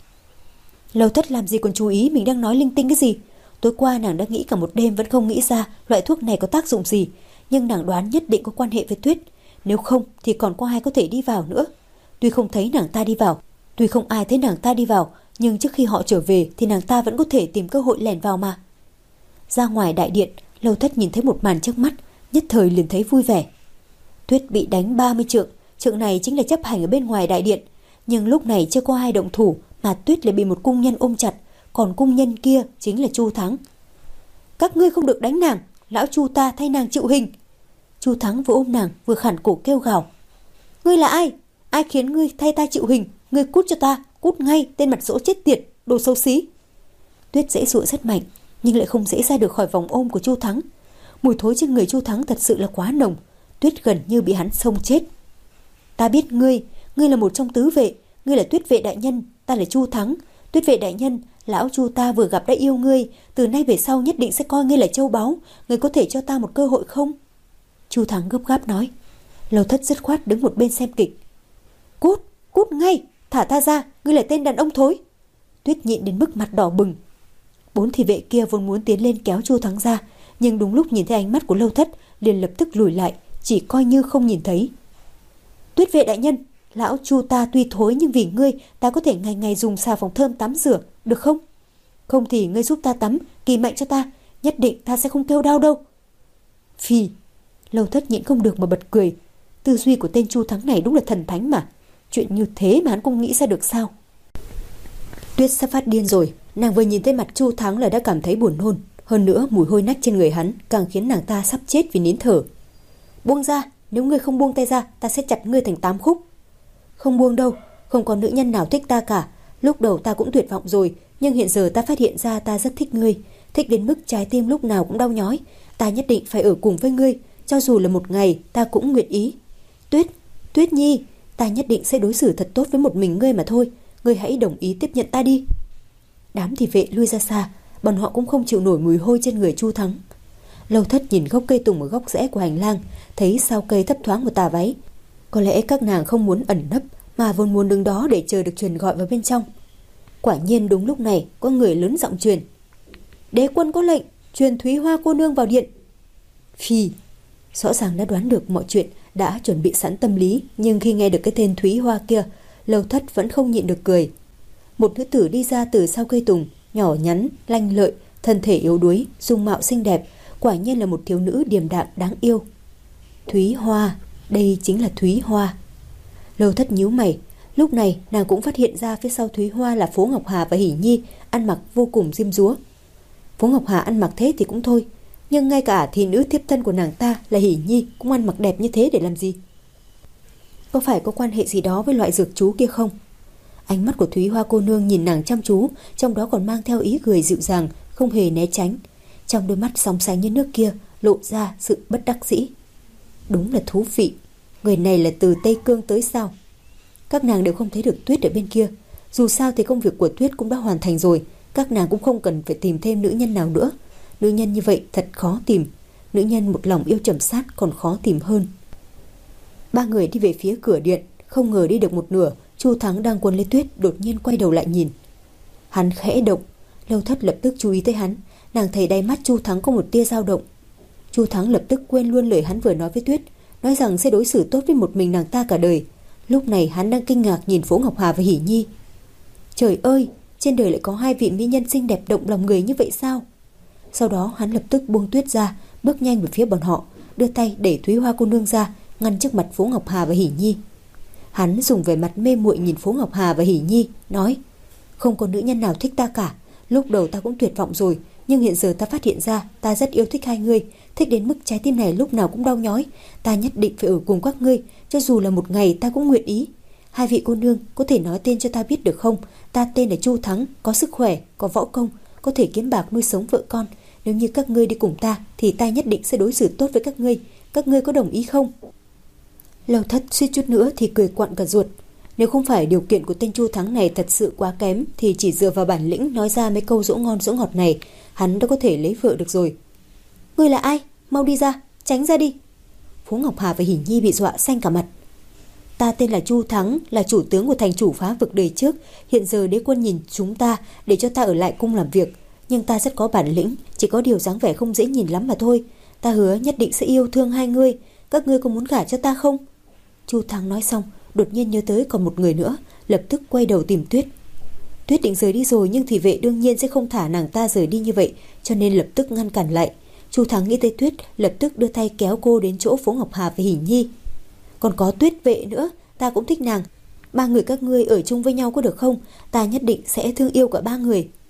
Lâu Thất làm gì còn chú ý mình đang nói linh tinh cái gì. Tối qua nàng đã nghĩ cả một đêm vẫn không nghĩ ra loại thuốc này có tác dụng gì, nhưng nàng đoán nhất định có quan hệ với Tuyết. Nếu không thì còn có ai có thể đi vào nữa. Tuy không thấy nàng ta đi vào, tuy không ai thấy nàng ta đi vào, nhưng trước khi họ trở về thì nàng ta vẫn có thể tìm cơ hội lẻn vào mà. Ra ngoài đại điện, Lâu Thất nhìn thấy một màn trước mắt, nhất thời liền thấy vui vẻ. Tuyết bị đánh ba mươi trượng, trượng này chính là chấp hành ở bên ngoài đại điện, nhưng lúc này chưa có ai động thủ mà Tuyết lại bị một cung nhân ôm chặt, còn cung nhân kia chính là Chu Thắng. Các ngươi không được đánh nàng, lão Chu ta thay nàng chịu hình. Chu Thắng vừa ôm nàng vừa khản cổ kêu gào. Ngươi là ai? Ai khiến ngươi thay ta chịu hình? Ngươi cút cho ta, cút ngay, tên mặt dỗ chết tiệt, đồ xấu xí. Tuyết giãy giụa rất mạnh, nhưng lại không dễ ra được khỏi vòng ôm của Chu Thắng. Mùi thối trên người Chu Thắng thật sự là quá nồng. Tuyết gần như bị hắn xông chết. Ta biết ngươi, ngươi là một trong tứ vệ, ngươi là Tuyết vệ đại nhân, ta là Chu Thắng. Tuyết vệ đại nhân, lão Chu ta vừa gặp đã yêu ngươi, từ nay về sau nhất định sẽ coi ngươi là châu báu, ngươi có thể cho ta một cơ hội không? Chu Thắng gấp gáp nói. Lâu Thất dứt khoát đứng một bên xem kịch. Cút, cút ngay, thả ta ra, ngươi là tên đàn ông thối. Tuyết nhịn đến mức mặt đỏ bừng. Bốn thị vệ kia vốn muốn tiến lên kéo Chu Thắng ra, nhưng đúng lúc nhìn thấy ánh mắt của Lâu Thất, liền lập tức lùi lại, chỉ coi như không nhìn thấy. Tuyết vệ đại nhân, lão Chu ta tuy thối nhưng vì ngươi, ta có thể ngày ngày dùng xà phòng thơm tắm rửa, được không? Không thì ngươi giúp ta tắm, kỳ mạnh cho ta, nhất định ta sẽ không kêu đau đâu. Phì. Lâu Thất nhịn không được mà bật cười. Tư duy của tên Chu Thắng này đúng là thần thánh mà. Chuyện như thế mà hắn cũng nghĩ ra được sao? Tuyết sắp phát điên rồi. Nàng vừa nhìn thấy mặt Chu Thắng là đã cảm thấy buồn nôn. Hơn nữa mùi hôi nách trên người hắn càng khiến nàng ta sắp chết vì nín thở. Buông ra, nếu ngươi không buông tay ra, ta sẽ chặt ngươi thành tám khúc. Không buông đâu, không có nữ nhân nào thích ta cả. Lúc đầu ta cũng tuyệt vọng rồi, nhưng hiện giờ ta phát hiện ra ta rất thích ngươi, thích đến mức trái tim lúc nào cũng đau nhói. Ta nhất định phải ở cùng với ngươi, cho dù là một ngày ta cũng nguyện ý. Tuyết, Tuyết Nhi, ta nhất định sẽ đối xử thật tốt với một mình ngươi mà thôi. Ngươi hãy đồng ý tiếp nhận ta đi. Đám thị vệ lui ra xa, bọn họ cũng không chịu nổi mùi hôi trên người Chu Thắng. Lâu Thất nhìn gốc cây tùng ở góc rẽ của hành lang, thấy sau cây thấp thoáng một tà váy. Có lẽ các nàng không muốn ẩn nấp, mà vốn muốn đứng đó để chờ được truyền gọi vào bên trong. Quả nhiên đúng lúc này có người lớn giọng truyền. Đế quân có lệnh, truyền Thúy Hoa cô nương vào điện. Phi, rõ ràng đã đoán được mọi chuyện, đã chuẩn bị sẵn tâm lý, nhưng khi nghe được cái tên Thúy Hoa kia, Lâu Thất vẫn không nhịn được cười. Một nữ tử đi ra từ sau cây tùng, nhỏ nhắn, lanh lợi, thân thể yếu đuối, dung mạo xinh đẹp, quả nhiên là một thiếu nữ điềm đạm đáng yêu. Thúy Hoa, đây chính là Thúy Hoa. Lâu Thất nhíu mày, lúc này nàng cũng phát hiện ra phía sau Thúy Hoa là Phố Ngọc Hà và Hỷ Nhi, ăn mặc vô cùng diêm dúa. Phố Ngọc Hà ăn mặc thế thì cũng thôi, nhưng ngay cả thị nữ thiếp thân của nàng ta là Hỷ Nhi cũng ăn mặc đẹp như thế để làm gì? Có phải có quan hệ gì đó với loại dược chú kia không? Ánh mắt của Thúy Hoa cô nương nhìn nàng chăm chú, trong đó còn mang theo ý cười dịu dàng, không hề né tránh. Trong đôi mắt sóng sánh như nước kia lộ ra sự bất đắc dĩ. Đúng là thú vị, người này là từ Tây Cương tới sao? Các nàng đều không thấy được Tuyết ở bên kia. Dù sao thì công việc của Tuyết cũng đã hoàn thành rồi, các nàng cũng không cần phải tìm thêm nữ nhân nào nữa. Nữ nhân như vậy thật khó tìm. Nữ nhân một lòng yêu trầm sát còn khó tìm hơn. Ba người đi về phía cửa điện, không ngờ đi được một nửa, Chu Thắng đang quấn lấy Tuyết đột nhiên quay đầu lại nhìn. Hắn khẽ động, Lâu Thất lập tức chú ý tới hắn. Nàng thấy đáy mắt Chu Thắng có một tia dao động. Chu Thắng lập tức quên luôn lời hắn vừa nói với Tuyết, nói rằng sẽ đối xử tốt với một mình nàng ta cả đời. Lúc này hắn đang kinh ngạc nhìn Phố Ngọc Hà và Hỷ Nhi. Trời ơi, trên đời lại có hai vị mỹ nhân xinh đẹp động lòng người như vậy sao? Sau đó hắn lập tức buông Tuyết ra, bước nhanh về phía bọn họ, đưa tay đẩy Thúy Hoa cô nương ra, ngăn trước mặt Phố Ngọc Hà và Hỷ Nhi. Hắn dùng vẻ mặt mê muội nhìn Phố Ngọc Hà và Hỷ Nhi, nói: không có nữ nhân nào thích ta cả. Lúc đầu ta cũng tuyệt vọng rồi, nhưng hiện giờ ta phát hiện ra ta rất yêu thích hai ngươi, thích đến mức trái tim này lúc nào cũng đau nhói. Ta nhất định phải ở cùng các ngươi, cho dù là một ngày ta cũng nguyện ý. Hai vị cô nương có thể nói tên cho ta biết được không? Ta tên là Chu Thắng, có sức khỏe, có võ công, có thể kiếm bạc nuôi sống vợ con. Nếu như các ngươi đi cùng ta thì ta nhất định sẽ đối xử tốt với các ngươi. Các ngươi có đồng ý không? Lâu Thất suýt chút nữa thì cười quặn cả ruột. Nếu không phải điều kiện của tên Chu Thắng này thật sự quá kém, thì chỉ dựa vào bản lĩnh nói ra mấy câu dỗ ngon dỗ ngọt này, hắn đã có thể lấy vợ được rồi. Ngươi là ai? Mau đi ra, tránh ra đi. Phố Ngọc Hà và Hỷ Nhi bị dọa xanh cả mặt. Ta tên là Chu Thắng, là chủ tướng của thành chủ phá vực đời trước. Hiện giờ đế quân nhìn chúng ta để cho ta ở lại cung làm việc, nhưng ta rất có bản lĩnh, chỉ có điều dáng vẻ không dễ nhìn lắm mà thôi. Ta hứa nhất định sẽ yêu thương hai ngươi. Các ngươi có muốn gả cho ta không? Chu Thắng nói xong, đột nhiên nhớ tới còn một người nữa, lập tức quay đầu tìm Tuyết. Tuyết định rời đi rồi, nhưng thị vệ đương nhiên sẽ không thả nàng ta rời đi như vậy, cho nên lập tức ngăn cản lại. Chu Thắng nghĩ tới Tuyết, lập tức đưa tay kéo cô đến chỗ Phố Ngọc Hà và Hỷ Nhi. Còn có Tuyết vệ nữa, ta cũng thích nàng. Ba người các ngươi ở chung với nhau có được không? Ta nhất định sẽ thương yêu cả ba người.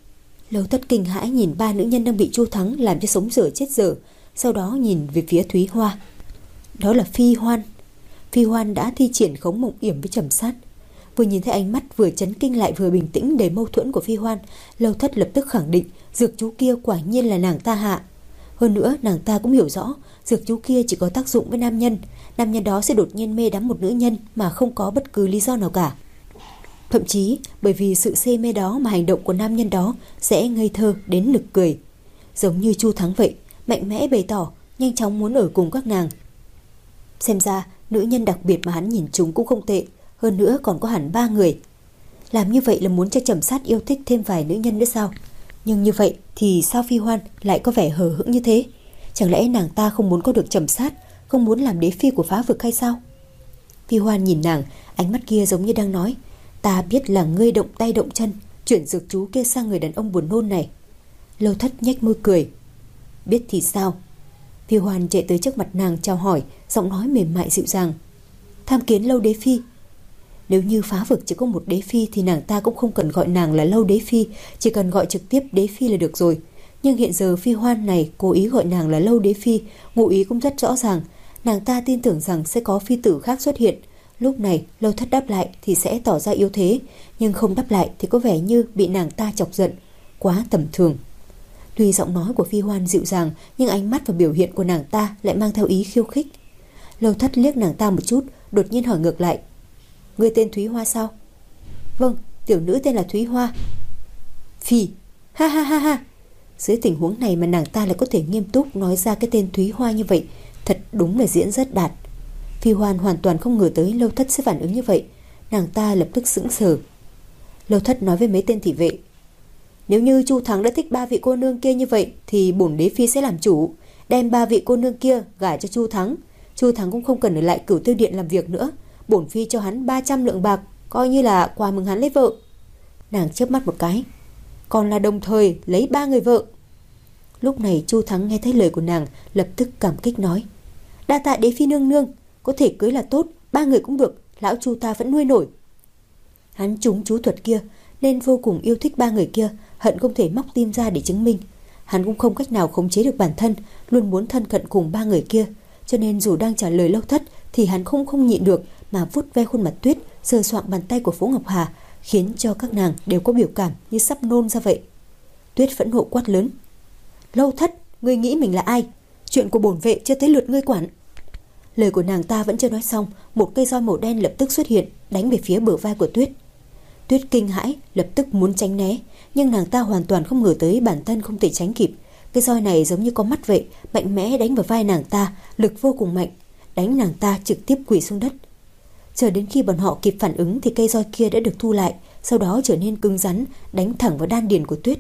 Lâu Thất kinh hãi nhìn ba nữ nhân đang bị Chu Thắng làm cho sống dở chết dở, sau đó nhìn về phía Thúy Hoa. Đó là Phi Hoan. Phi Hoan đã thi triển khống mộng yểm với Trầm Sát. Vừa nhìn thấy ánh mắt vừa chấn kinh lại vừa bình tĩnh đầy mâu thuẫn của Phi Hoan, Lâu Thất lập tức khẳng định dược chú kia quả nhiên là nàng ta hạ. Hơn nữa nàng ta cũng hiểu rõ dược chú kia chỉ có tác dụng với nam nhân, nam nhân đó sẽ đột nhiên mê đắm một nữ nhân mà không có bất cứ lý do nào cả. Thậm chí bởi vì sự say mê đó mà hành động của nam nhân đó sẽ ngây thơ đến nực cười. Giống như Chu Thắng vậy, mạnh mẽ bày tỏ nhanh chóng muốn ở cùng các nàng. Xem ra nữ nhân đặc biệt mà hắn nhìn chúng cũng không tệ, hơn nữa còn có hẳn ba người. Làm như vậy là muốn cho Trầm Sát yêu thích thêm vài nữ nhân nữa sao? Nhưng như vậy thì sao Phi Hoan lại có vẻ hờ hững như thế? Chẳng lẽ nàng ta không muốn có được Trầm Sát, không muốn làm đế phi của phá vực hay sao? Phi Hoan nhìn nàng, ánh mắt kia giống như đang nói, ta biết là ngươi động tay động chân chuyển dược chú kia sang người đàn ông buồn nôn này. Lâu Thất nhếch môi cười. Biết thì sao? Phi Hoan chạy tới trước mặt nàng chào hỏi, giọng nói mềm mại dịu dàng. Tham kiến Lâu đế phi. Nếu như phá vực chỉ có một đế phi thì nàng ta cũng không cần gọi nàng là Lâu đế phi, chỉ cần gọi trực tiếp đế phi là được rồi. Nhưng hiện giờ Phi Hoan này cố ý gọi nàng là Lâu đế phi, ngụ ý cũng rất rõ ràng. Nàng ta tin tưởng rằng sẽ có phi tử khác xuất hiện. Lúc này Lâu Thất đáp lại thì sẽ tỏ ra yếu thế, nhưng không đáp lại thì có vẻ như bị nàng ta chọc giận. Quá tầm thường. Tuy giọng nói của Phi Hoan dịu dàng, nhưng ánh mắt và biểu hiện của nàng ta lại mang theo ý khiêu khích. Lâu Thất liếc nàng ta một chút, đột nhiên hỏi ngược lại. Ngươi tên Thúy Hoa sao? Vâng, tiểu nữ tên là Thúy Hoa. Phi, ha ha ha ha. Dưới tình huống này mà nàng ta lại có thể nghiêm túc nói ra cái tên Thúy Hoa như vậy, thật đúng là diễn rất đạt. Phi Hoan hoàn toàn không ngờ tới Lâu Thất sẽ phản ứng như vậy. Nàng ta lập tức sững sờ. Lâu Thất nói với mấy tên thị vệ, nếu như Chu Thắng đã thích ba vị cô nương kia như vậy thì bổn đế phi sẽ làm chủ, đem ba vị cô nương kia gả cho Chu Thắng. Chu Thắng cũng không cần ở lại Cửu Tiêu Điện làm việc nữa, bổn phi cho hắn ba trăm lượng bạc, coi như là quà mừng hắn lấy vợ. Nàng chớp mắt một cái, còn là đồng thời lấy ba người vợ. Lúc này Chu Thắng nghe thấy lời của nàng, lập tức cảm kích nói, đa tạ đế phi nương nương, có thể cưới là tốt, ba người cũng được, lão Chu ta vẫn nuôi nổi. Hắn trúng chú thuật kia nên vô cùng yêu thích ba người kia, hận không thể móc tim ra để chứng minh. Hắn cũng không cách nào khống chế được bản thân, luôn muốn thân cận cùng ba người kia, cho nên dù đang trả lời Lâu Thất thì hắn không không nhịn được mà vuốt ve khuôn mặt Tuyết, sờ soạng bàn tay của Phố Ngọc Hà, khiến cho các nàng đều có biểu cảm như sắp nôn ra vậy. Tuyết phẫn nộ quát lớn, Lâu Thất, ngươi nghĩ mình là ai? Chuyện của bổn vệ chưa tới lượt ngươi quản. Lời của nàng ta vẫn chưa nói xong, một cây roi màu đen lập tức xuất hiện, đánh về phía bờ vai của Tuyết. Tuyết kinh hãi, lập tức muốn tránh né, nhưng nàng ta hoàn toàn không ngờ tới bản thân không thể tránh kịp. Cái roi này giống như có mắt vậy, mạnh mẽ đánh vào vai nàng ta, lực vô cùng mạnh, đánh nàng ta trực tiếp quỳ xuống đất. Chờ đến khi bọn họ kịp phản ứng thì cây roi kia đã được thu lại, sau đó trở nên cứng rắn, đánh thẳng vào đan điền của Tuyết.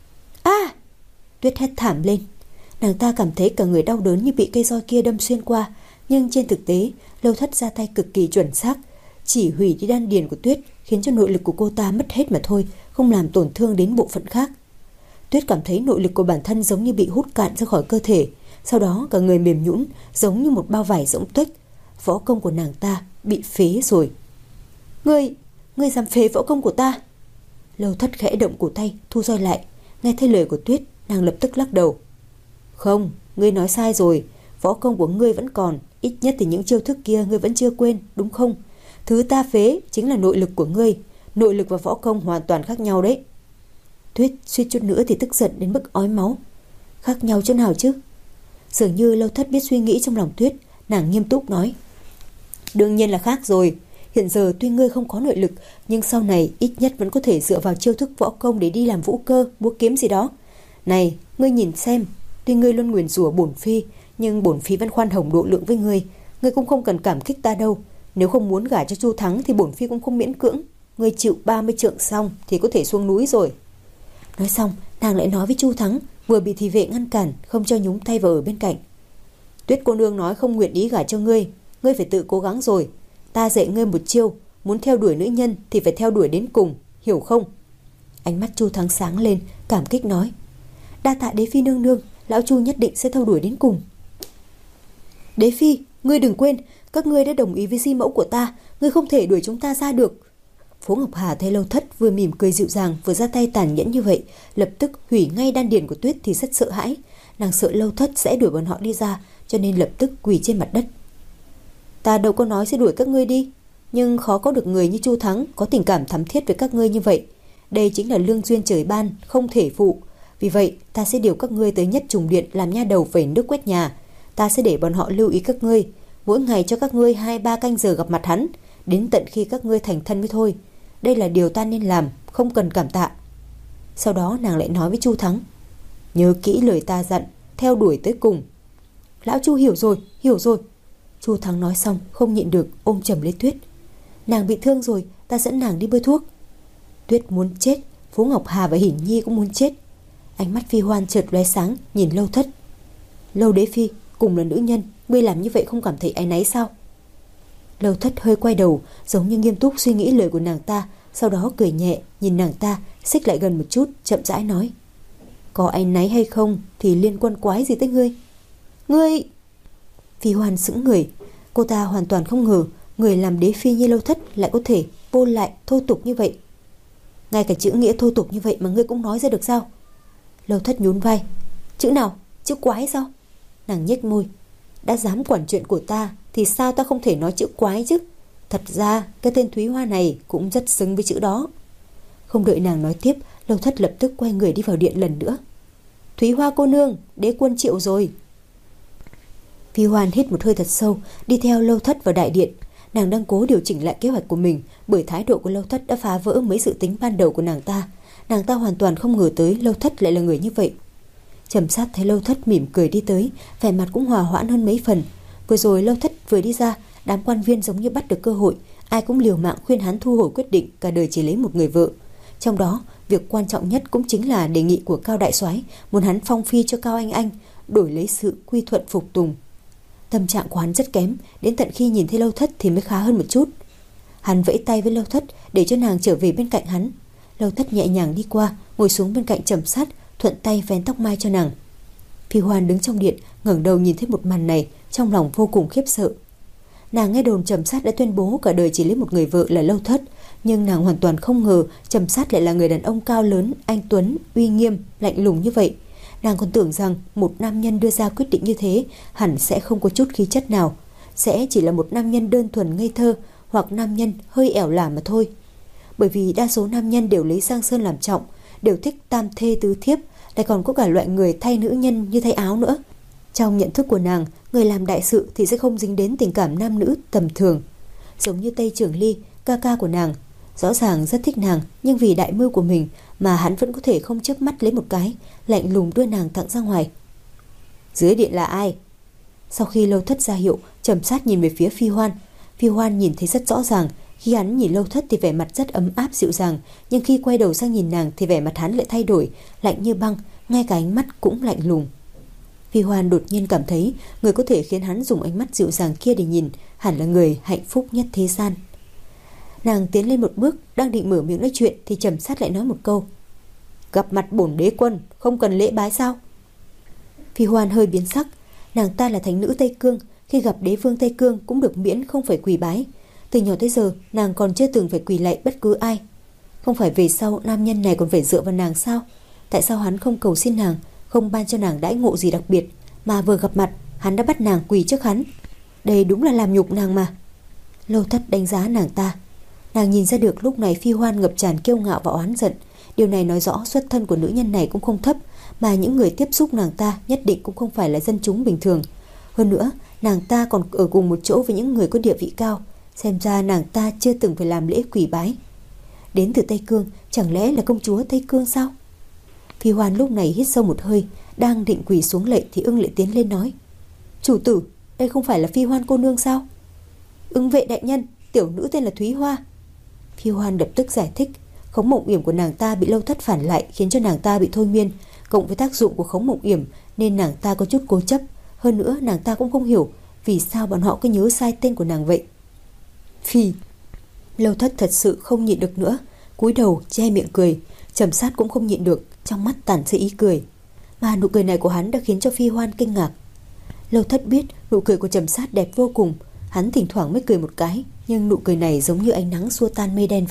A! À! Tuyết hét thảm lên. Nàng ta cảm thấy cả người đau đớn như bị cây roi kia đâm xuyên qua, nhưng trên thực tế, Lâu Thất ra tay cực kỳ chuẩn xác, chỉ hủy đi đan điền của Tuyết, khiến cho nội lực của cô ta mất hết mà thôi, không làm tổn thương đến bộ phận khác. Tuyết cảm thấy nội lực của bản thân giống như bị hút cạn ra khỏi cơ thể, sau đó cả người mềm nhũn, giống như một bao vải rỗng tuếch. Võ công của nàng ta bị phế rồi. Ngươi, ngươi dám phế võ công của ta? Lâu Thất khẽ động cổ tay, thu roi lại. Nghe thấy lời của Tuyết, nàng lập tức lắc đầu. Không, ngươi nói sai rồi, võ công của ngươi vẫn còn, ít nhất thì những chiêu thức kia ngươi vẫn chưa quên, đúng không? Thứ ta phế chính là nội lực của ngươi, nội lực và võ công hoàn toàn khác nhau đấy. Tuyết suýt chút nữa thì tức giận đến mức ói máu. Khác nhau chỗ nào chứ? Dường như Lâu Thất biết suy nghĩ trong lòng Tuyết, nàng nghiêm túc nói. Đương nhiên là khác rồi. Hiện giờ tuy ngươi không có nội lực, nhưng sau này ít nhất vẫn có thể dựa vào chiêu thức võ công để đi làm vũ cơ, múa kiếm gì đó. Này, ngươi nhìn xem, tuy ngươi luôn nguyền rủa bổn phi, nhưng bổn phi vẫn khoan hồng độ lượng với ngươi. Ngươi cũng không cần cảm kích ta đâu. Nếu không muốn gả cho Chu Thắng thì bổn phi cũng không miễn cưỡng. Ngươi chịu ba mươi trượng xong thì có thể xuống núi rồi. Nói xong, nàng lại nói với Chu Thắng, vừa bị thị vệ ngăn cản, không cho nhúng tay vào ở bên cạnh. Tuyết cô nương nói không nguyện ý gả cho ngươi, ngươi phải tự cố gắng rồi. Ta dạy ngươi một chiêu, muốn theo đuổi nữ nhân thì phải theo đuổi đến cùng, hiểu không? Ánh mắt Chu Thắng sáng lên, cảm kích nói. Đa tạ đế phi nương nương, lão Chu nhất định sẽ theo đuổi đến cùng. Đế phi, ngươi đừng quên, các ngươi đã đồng ý với di mẫu của ta, ngươi không thể đuổi chúng ta ra được. Phố Ngọc Hà thấy Lâu Thất vừa mỉm cười dịu dàng vừa ra tay tàn nhẫn như vậy, lập tức hủy ngay đan điền của Tuyết thì rất sợ hãi. Nàng sợ Lâu Thất sẽ đuổi bọn họ đi ra, cho nên lập tức quỳ trên mặt đất. Ta đâu có nói sẽ đuổi các ngươi đi, nhưng khó có được người như Chu Thắng có tình cảm thắm thiết với các ngươi như vậy. Đây chính là lương duyên trời ban, không thể phụ. Vì vậy ta sẽ điều các ngươi tới Nhất Trùng Điện làm nha đầu vẩy nước quét nhà. Ta sẽ để bọn họ lưu ý các ngươi, mỗi ngày cho các ngươi hai ba canh giờ gặp mặt hắn, đến tận khi các ngươi thành thân mới thôi. Đây là điều ta nên làm, không cần cảm tạ. Sau đó nàng lại nói với Chu Thắng, nhớ kỹ lời ta dặn, theo đuổi tới cùng. Lão Chu hiểu rồi, hiểu rồi. Chu Thắng nói xong không nhịn được ôm chầm lấy Tuyết. Nàng bị thương rồi, ta dẫn nàng đi bôi thuốc. Tuyết muốn chết, Phố Ngọc Hà và Hỉ Nhi cũng muốn chết. Ánh mắt Phi Hoan chợt lóe sáng, nhìn Lâu Thất. Lâu đế phi, cùng là nữ nhân, ngươi làm như vậy không cảm thấy áy náy sao? Lâu Thất hơi quay đầu, giống như nghiêm túc suy nghĩ lời của nàng ta, sau đó cười nhẹ, nhìn nàng ta, xích lại gần một chút, chậm rãi nói. Có áy náy hay không thì liên quan quái gì tới ngươi? Ngươi... Phi Hoan sững người, cô ta hoàn toàn không ngờ người làm đế phi như Lâu Thất lại có thể vô lại thô tục như vậy. Ngay cả chữ nghĩa thô tục như vậy mà ngươi cũng nói ra được sao? Lâu Thất nhún vai. Chữ nào? Chữ quái sao? Nàng nhếch môi. Đã dám quản chuyện của ta thì sao ta không thể nói chữ quái chứ? Thật ra cái tên Thúy Hoa này cũng rất xứng với chữ đó. Không đợi nàng nói tiếp, Lâu Thất lập tức quay người đi vào điện lần nữa. Thúy Hoa cô nương, đế quân triệu rồi. Phi Hoan hít một hơi thật sâu, đi theo Lâu Thất vào đại điện. Nàng đang cố điều chỉnh lại kế hoạch của mình, bởi thái độ của Lâu Thất đã phá vỡ mấy dự tính ban đầu của nàng ta. Nàng ta hoàn toàn không ngờ tới Lâu Thất lại là người như vậy. Trầm Sát thấy Lâu Thất mỉm cười đi tới, vẻ mặt cũng hòa hoãn hơn mấy phần. Vừa rồi Lâu Thất vừa đi ra, đám quan viên giống như bắt được cơ hội, ai cũng liều mạng khuyên hắn thu hồi quyết định cả đời chỉ lấy một người vợ. Trong đó, việc quan trọng nhất cũng chính là đề nghị của Cao đại soái, muốn hắn phong phi cho Cao Anh Anh, đổi lấy sự quy thuận phục tùng. Tâm trạng của hắn rất kém, đến tận khi nhìn thấy Lâu Thất thì mới khá hơn một chút. Hắn vẫy tay với Lâu Thất để cho nàng trở về bên cạnh hắn. Lâu Thất nhẹ nhàng đi qua, ngồi xuống bên cạnh Trầm Sát, thuận tay vén tóc mai cho nàng. Phi Hoan đứng trong điện, ngẩng đầu nhìn thấy một màn này, trong lòng vô cùng khiếp sợ. Nàng nghe đồn Trầm Sát đã tuyên bố cả đời chỉ lấy một người vợ là Lâu Thất, nhưng nàng hoàn toàn không ngờ Trầm Sát lại là người đàn ông cao lớn, anh tuấn, uy nghiêm, lạnh lùng như vậy. Nàng còn tưởng rằng một nam nhân đưa ra quyết định như thế hẳn sẽ không có chút khí chất nào, sẽ chỉ là một nam nhân đơn thuần ngây thơ hoặc nam nhân hơi ẻo lả mà thôi. Bởi vì đa số nam nhân đều lấy Giang Sơn làm trọng, đều thích tam thê tứ thiếp, lại còn có cả loại người thay nữ nhân như thay áo nữa. Trong nhận thức của nàng, người làm đại sự thì sẽ không dính đến tình cảm nam nữ tầm thường. Giống như Tây Trường Ly, ca ca của nàng, rõ ràng rất thích nàng, nhưng vì đại mưu của mình mà hắn vẫn có thể không chớp mắt lấy một cái, lạnh lùng đưa nàng thẳng ra ngoài. Dưới điện là ai? Sau khi Lâu Thất ra hiệu, Trầm Sát nhìn về phía Phi Hoan. Phi Hoan nhìn thấy rất rõ ràng, khi hắn nhìn Lâu Thất thì vẻ mặt rất ấm áp dịu dàng, nhưng khi quay đầu sang nhìn nàng thì vẻ mặt hắn lại thay đổi, lạnh như băng, ngay cả ánh mắt cũng lạnh lùng. Phi Hoan đột nhiên cảm thấy người có thể khiến hắn dùng ánh mắt dịu dàng kia để nhìn hẳn là người hạnh phúc nhất thế gian. Nàng tiến lên một bước, đang định mở miệng nói chuyện thì Trầm Sát lại nói một câu. Gặp mặt bổn đế quân không cần lễ bái sao? Phi Hoan hơi biến sắc. Nàng ta là thánh nữ Tây Cương, khi gặp đế vương Tây Cương cũng được miễn không phải quỳ bái. Từ nhỏ tới giờ nàng còn chưa từng phải quỳ lạy bất cứ ai. Không phải về sau nam nhân này còn phải dựa vào nàng sao? Tại sao hắn không cầu xin nàng, không ban cho nàng đãi ngộ gì đặc biệt, mà vừa gặp mặt hắn đã bắt nàng quỳ trước hắn? Đây đúng là làm nhục nàng mà. Lâu Thất đánh giá nàng ta. Nàng nhìn ra được lúc này Phi Hoan ngập tràn kiêu ngạo và oán giận. Điều này nói rõ xuất thân của nữ nhân này cũng không thấp, mà những người tiếp xúc nàng ta nhất định cũng không phải là dân chúng bình thường. Hơn nữa, nàng ta còn ở cùng một chỗ với những người có địa vị cao. Xem ra nàng ta chưa từng phải làm lễ quỳ bái. Đến từ Tây Cương, chẳng lẽ là công chúa Tây Cương sao? Phi Hoan lúc này hít sâu một hơi, đang định quỳ xuống lạy thì Ưng lại tiến lên nói. Chủ tử, đây không phải là Phi Hoan cô nương sao? Ưng vệ đại nhân, tiểu nữ tên là Thúy Hoa. Phi Hoan lập tức giải thích. Khống mộng yểm của nàng ta bị Lâu Thất phản lại, khiến cho nàng ta bị thôi miên, cộng với tác dụng của khống mộng yểm nên nàng ta có chút cố chấp. Hơn nữa nàng ta cũng không hiểu vì sao bọn họ cứ nhớ sai tên của nàng vậy. Phi. Lâu Thất thật sự không nhịn được nữa, cúi đầu che miệng cười. Trầm Sát cũng không nhịn được, trong mắt tản ra ý cười, mà nụ cười này của hắn đã khiến cho Phi Hoan kinh ngạc. Lâu Thất biết nụ cười của Trầm Sát đẹp vô cùng, hắn thỉnh thoảng mới cười một cái, nhưng nụ cười này giống như ánh nắng xua tan mây đen vậy,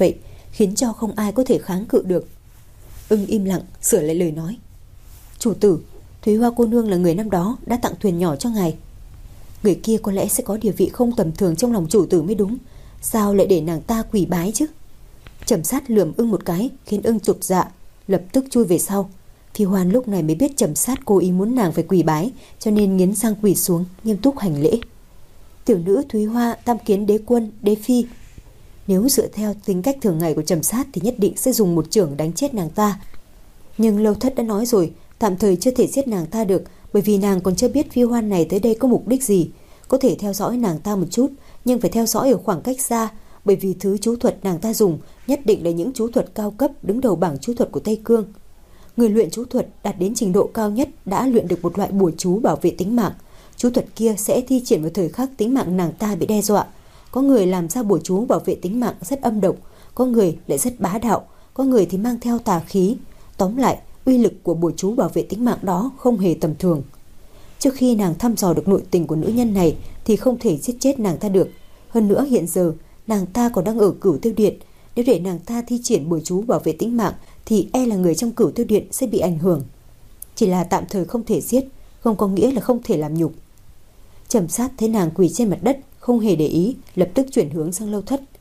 khiến cho không ai có thể kháng cự được. Ưng im lặng sửa lại lời nói. Chủ tử, Thúy Hoa cô nương là người năm đó đã tặng thuyền nhỏ cho ngài. Người kia có lẽ sẽ có địa vị không tầm thường trong lòng chủ tử mới đúng. Sao lại để nàng ta quỳ bái chứ? Trầm Sát lườm Ưng một cái khiến Ưng chột dạ, lập tức chui về sau. Phi Hoan lúc này mới biết Trầm Sát cố ý muốn nàng phải quỳ bái, cho nên nghiến răng quỳ xuống nghiêm túc hành lễ. Tiểu nữ Thúy Hoa tam kiến đế quân, đế phi. Nếu dựa theo tính cách thường ngày của Trầm Sát thì nhất định sẽ dùng một chưởng đánh chết nàng ta. Nhưng Lâu Thất đã nói rồi, tạm thời chưa thể giết nàng ta được, bởi vì nàng còn chưa biết Phi Hoan này tới đây có mục đích gì. Có thể theo dõi nàng ta một chút, nhưng phải theo dõi ở khoảng cách xa, bởi vì thứ chú thuật nàng ta dùng nhất định là những chú thuật cao cấp đứng đầu bảng chú thuật của Tây Cương. Người luyện chú thuật đạt đến trình độ cao nhất đã luyện được một loại bùa chú bảo vệ tính mạng. Chú thuật kia sẽ thi triển vào thời khắc tính mạng nàng ta bị đe dọa. Có người làm ra bùa chú bảo vệ tính mạng rất âm độc, có người lại rất bá đạo, có người thì mang theo tà khí. Tóm lại, uy lực của bùa chú bảo vệ tính mạng đó không hề tầm thường. Trước khi nàng thăm dò được nội tình của nữ nhân này thì không thể giết chết nàng ta được. Hơn nữa hiện giờ nàng ta còn đang ở Cửu Tiêu Điện. Nếu để nàng ta thi triển bùa chú bảo vệ tính mạng thì e là người trong Cửu Tiêu Điện sẽ bị ảnh hưởng. Chỉ là tạm thời không thể giết, không có nghĩa là không thể làm nhục. Trầm Sát thấy nàng quỳ trên mặt đất, không hề để ý, lập tức chuyển hướng sang Lâu Thất.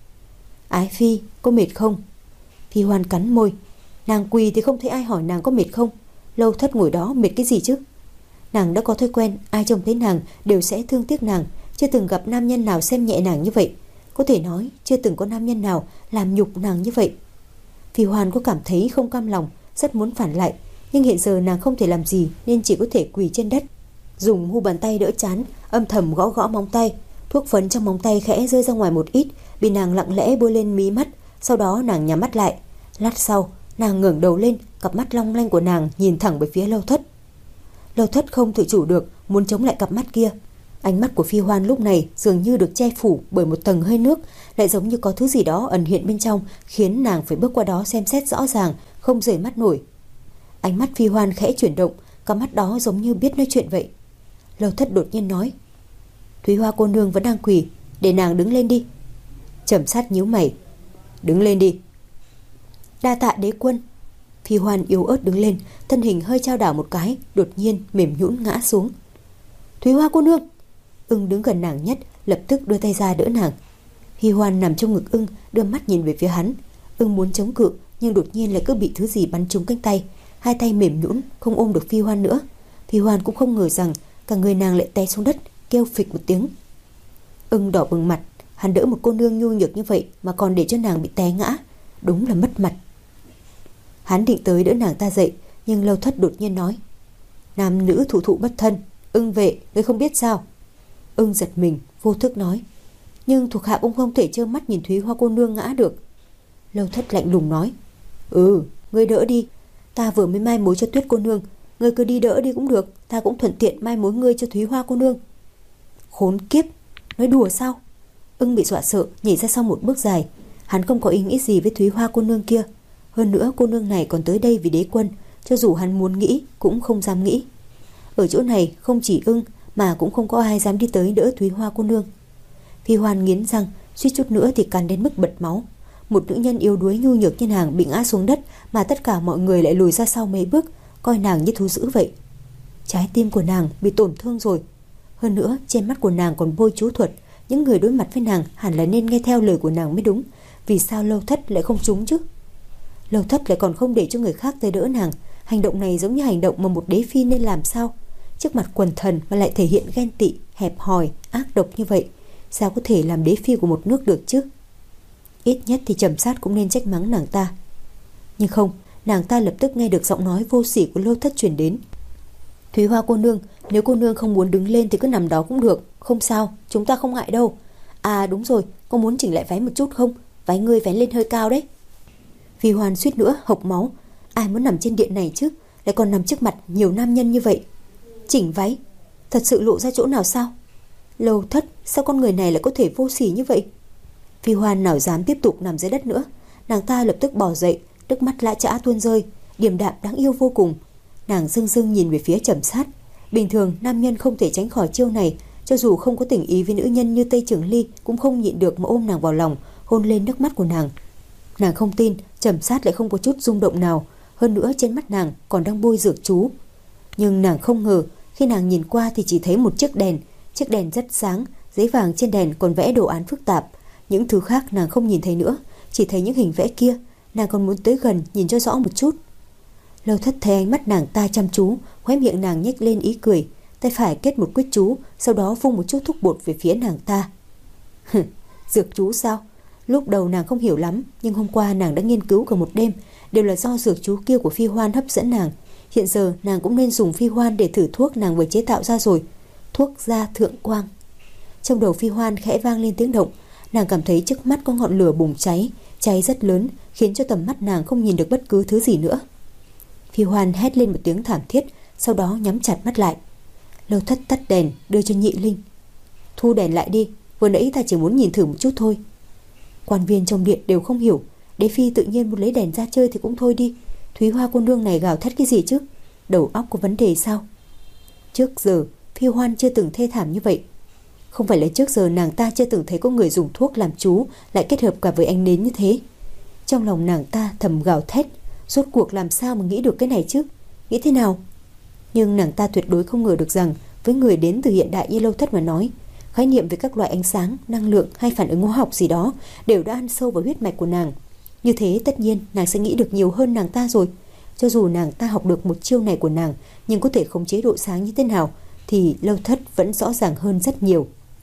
Ái phi, có mệt không? Phi Hoan cắn môi. Nàng quỳ thì không thấy ai hỏi nàng có mệt không. Lâu Thất ngồi đó mệt cái gì chứ? Nàng đã có thói quen, ai trông thấy nàng đều sẽ thương tiếc nàng, chưa từng gặp nam nhân nào xem nhẹ nàng như vậy. Có thể nói chưa từng có nam nhân nào làm nhục nàng như vậy. Phi Hoan có cảm thấy không cam lòng, rất muốn phản lại, nhưng hiện giờ nàng không thể làm gì nên chỉ có thể quỳ trên đất, dùng mu bàn tay đỡ trán, âm thầm gõ gõ móng tay. Thuốc phấn trong móng tay khẽ rơi ra ngoài một ít, bị nàng lặng lẽ bôi lên mí mắt. Sau đó nàng nhắm mắt lại. Lát sau nàng ngẩng đầu lên, cặp mắt long lanh của nàng nhìn thẳng về phía Lâu Thất. Lâu Thất không tự chủ được muốn chống lại cặp mắt kia. Ánh mắt của Phi Hoan lúc này dường như được che phủ bởi một tầng hơi nước, lại giống như có thứ gì đó ẩn hiện bên trong, khiến nàng phải bước qua đó xem xét rõ ràng, không rời mắt nổi. Ánh mắt Phi Hoan khẽ chuyển động, cặp mắt đó giống như biết nói chuyện vậy. Lâu Thất đột nhiên nói: Thúy Hoa cô nương vẫn đang quỳ, để nàng đứng lên đi. Trầm Sát nhíu mày: Đứng lên đi. Đa tạ đế quân. Phi Hoan yếu ớt đứng lên, thân hình hơi chao đảo một cái, đột nhiên mềm nhũn ngã xuống. Thúy Hoa cô nương. Ưng đứng gần nàng nhất, lập tức đưa tay ra đỡ nàng. Phi Hoan nằm trong ngực Ưng, đưa mắt nhìn về phía hắn. Ưng muốn chống cự, nhưng đột nhiên lại cứ bị thứ gì bắn trúng cánh tay, hai tay mềm nhũn, không ôm được Phi Hoan nữa. Phi Hoan cũng không ngờ rằng cả người nàng lại té xuống đất, kêu phịch một tiếng. Ưng đỏ bừng mặt, hắn đỡ một cô nương nhu nhược như vậy mà còn để cho nàng bị té ngã, đúng là mất mặt. Hắn định tới đỡ nàng ta dậy, nhưng Lâu Thất đột nhiên nói: Nam nữ thụ thụ bất thân, Ưng vệ, ngươi không biết sao? Ưng giật mình, vô thức nói: Nhưng thuộc hạ cũng không thể trơ mắt nhìn Thúy Hoa cô nương ngã được. Lâu Thất lạnh lùng nói: Ừ, ngươi đỡ đi, ta vừa mới mai mối cho Tuyết cô nương, ngươi cứ đi đỡ đi cũng được, ta cũng thuận tiện mai mối ngươi cho Thúy Hoa cô nương. Khốn kiếp, nói đùa sao? Ưng bị dọa sợ, nhảy ra sau một bước dài. Hắn không có ý nghĩ gì với Thúy Hoa cô nương kia. Hơn nữa cô nương này còn tới đây vì đế quân, cho dù hắn muốn nghĩ cũng không dám nghĩ. Ở chỗ này không chỉ Ưng mà cũng không có ai dám đi tới đỡ Thúy Hoa cô nương. Phi Hoan nghiến răng, suýt chút nữa thì cắn đến mức bật máu. Một nữ nhân yếu đuối nhu nhược như nàng bị ngã xuống đất mà tất cả mọi người lại lùi ra sau mấy bước, coi nàng như thú dữ vậy. Trái tim của nàng bị tổn thương rồi. Hơn nữa trên mắt của nàng còn bôi chú thuật, những người đối mặt với nàng hẳn là nên nghe theo lời của nàng mới đúng. Vì sao Lâu Thất lại không trúng chứ? Lâu Thất lại còn không để cho người khác tới đỡ nàng. Hành động này giống như hành động mà một đế phi nên làm sao? Trước mặt quần thần mà lại thể hiện ghen tị, hẹp hòi, ác độc như vậy, sao có thể làm đế phi của một nước được chứ? Ít nhất thì Trầm Sát cũng nên trách mắng nàng ta. Nhưng không, nàng ta lập tức nghe được giọng nói vô sỉ của Lâu Thất truyền đến. Thúy Hoa cô nương, nếu cô nương không muốn đứng lên thì cứ nằm đó cũng được, không sao, chúng ta không ngại đâu. À đúng rồi, có muốn chỉnh lại váy một chút không? Váy ngươi vén lên hơi cao đấy. Phi Hoan suýt nữa hộc máu. Ai muốn nằm trên điện này chứ, lại còn nằm trước mặt nhiều nam nhân như vậy. Chỉnh váy, thật sự lộ ra chỗ nào sao? Lâu Thất, sao con người này lại có thể vô sỉ như vậy? Phi Hoan nào dám tiếp tục nằm dưới đất nữa. Nàng ta lập tức bò dậy, nước mắt lã chã tuôn rơi, điềm đạm đáng yêu vô cùng. Nàng dưng dưng nhìn về phía Trầm Sát. Bình thường nam nhân không thể tránh khỏi chiêu này, cho dù không có tình ý với nữ nhân như Tây Trường Ly cũng không nhịn được mà ôm nàng vào lòng, hôn lên nước mắt của nàng. Nàng không tin Trầm Sát lại không có chút rung động nào, hơn nữa trên mắt nàng còn đang bôi dược chú. Nhưng nàng không ngờ, khi nàng nhìn qua thì chỉ thấy một chiếc đèn. Chiếc đèn rất sáng, giấy vàng trên đèn còn vẽ đồ án phức tạp. Những thứ khác nàng không nhìn thấy nữa, chỉ thấy những hình vẽ kia. Nàng còn muốn tới gần nhìn cho rõ một chút. Lâu Thất thấy ánh mắt nàng ta chăm chú, khóe miệng nàng nhếch lên ý cười, tay phải kết một quyết chú, sau đó vung một chút thuốc bột về phía nàng ta. Dược chú sao? Lúc đầu nàng không hiểu lắm, nhưng hôm qua nàng đã nghiên cứu cả một đêm, đều là do dược chú kia của Phi Hoan hấp dẫn nàng. Hiện giờ nàng cũng nên dùng Phi Hoan để thử thuốc nàng vừa chế tạo ra rồi. Thuốc gia thượng quang. Trong đầu Phi Hoan khẽ vang lên tiếng động, nàng cảm thấy trước mắt có ngọn lửa bùng cháy, cháy rất lớn, khiến cho tầm mắt nàng không nhìn được bất cứ thứ gì nữa. Phi Hoan hét lên một tiếng thảm thiết, sau đó nhắm chặt mắt lại. Lâu Thất tắt đèn, đưa cho Nhị Linh. Thu đèn lại đi, vừa nãy ta chỉ muốn nhìn thử một chút thôi. Quan viên trong điện đều không hiểu, Đế Phi tự nhiên muốn lấy đèn ra chơi thì cũng thôi đi. Thúy Hoa cô nương này gào thét cái gì chứ? Đầu óc có vấn đề sao? Trước giờ Phi Hoan chưa từng thê thảm như vậy. Không phải là trước giờ nàng ta chưa từng thấy có người dùng thuốc làm chú lại kết hợp cả với ánh nến như thế. Trong lòng nàng ta thầm gào thét, rốt cuộc làm sao mà nghĩ được cái này chứ? Nghĩ thế nào? Nhưng nàng ta tuyệt đối không ngờ được rằng với người đến từ hiện đại như Lâu Thất mà nói, khái niệm về các loại ánh sáng, năng lượng hay phản ứng hóa học gì đó đều đã ăn sâu vào huyết mạch của nàng. Như thế tất nhiên nàng sẽ nghĩ được nhiều hơn nàng ta rồi. Cho dù nàng ta học được một chiêu này của nàng, nhưng có thể khống chế độ sáng như thế nào thì Lâu Thất vẫn rõ ràng hơn rất nhiều.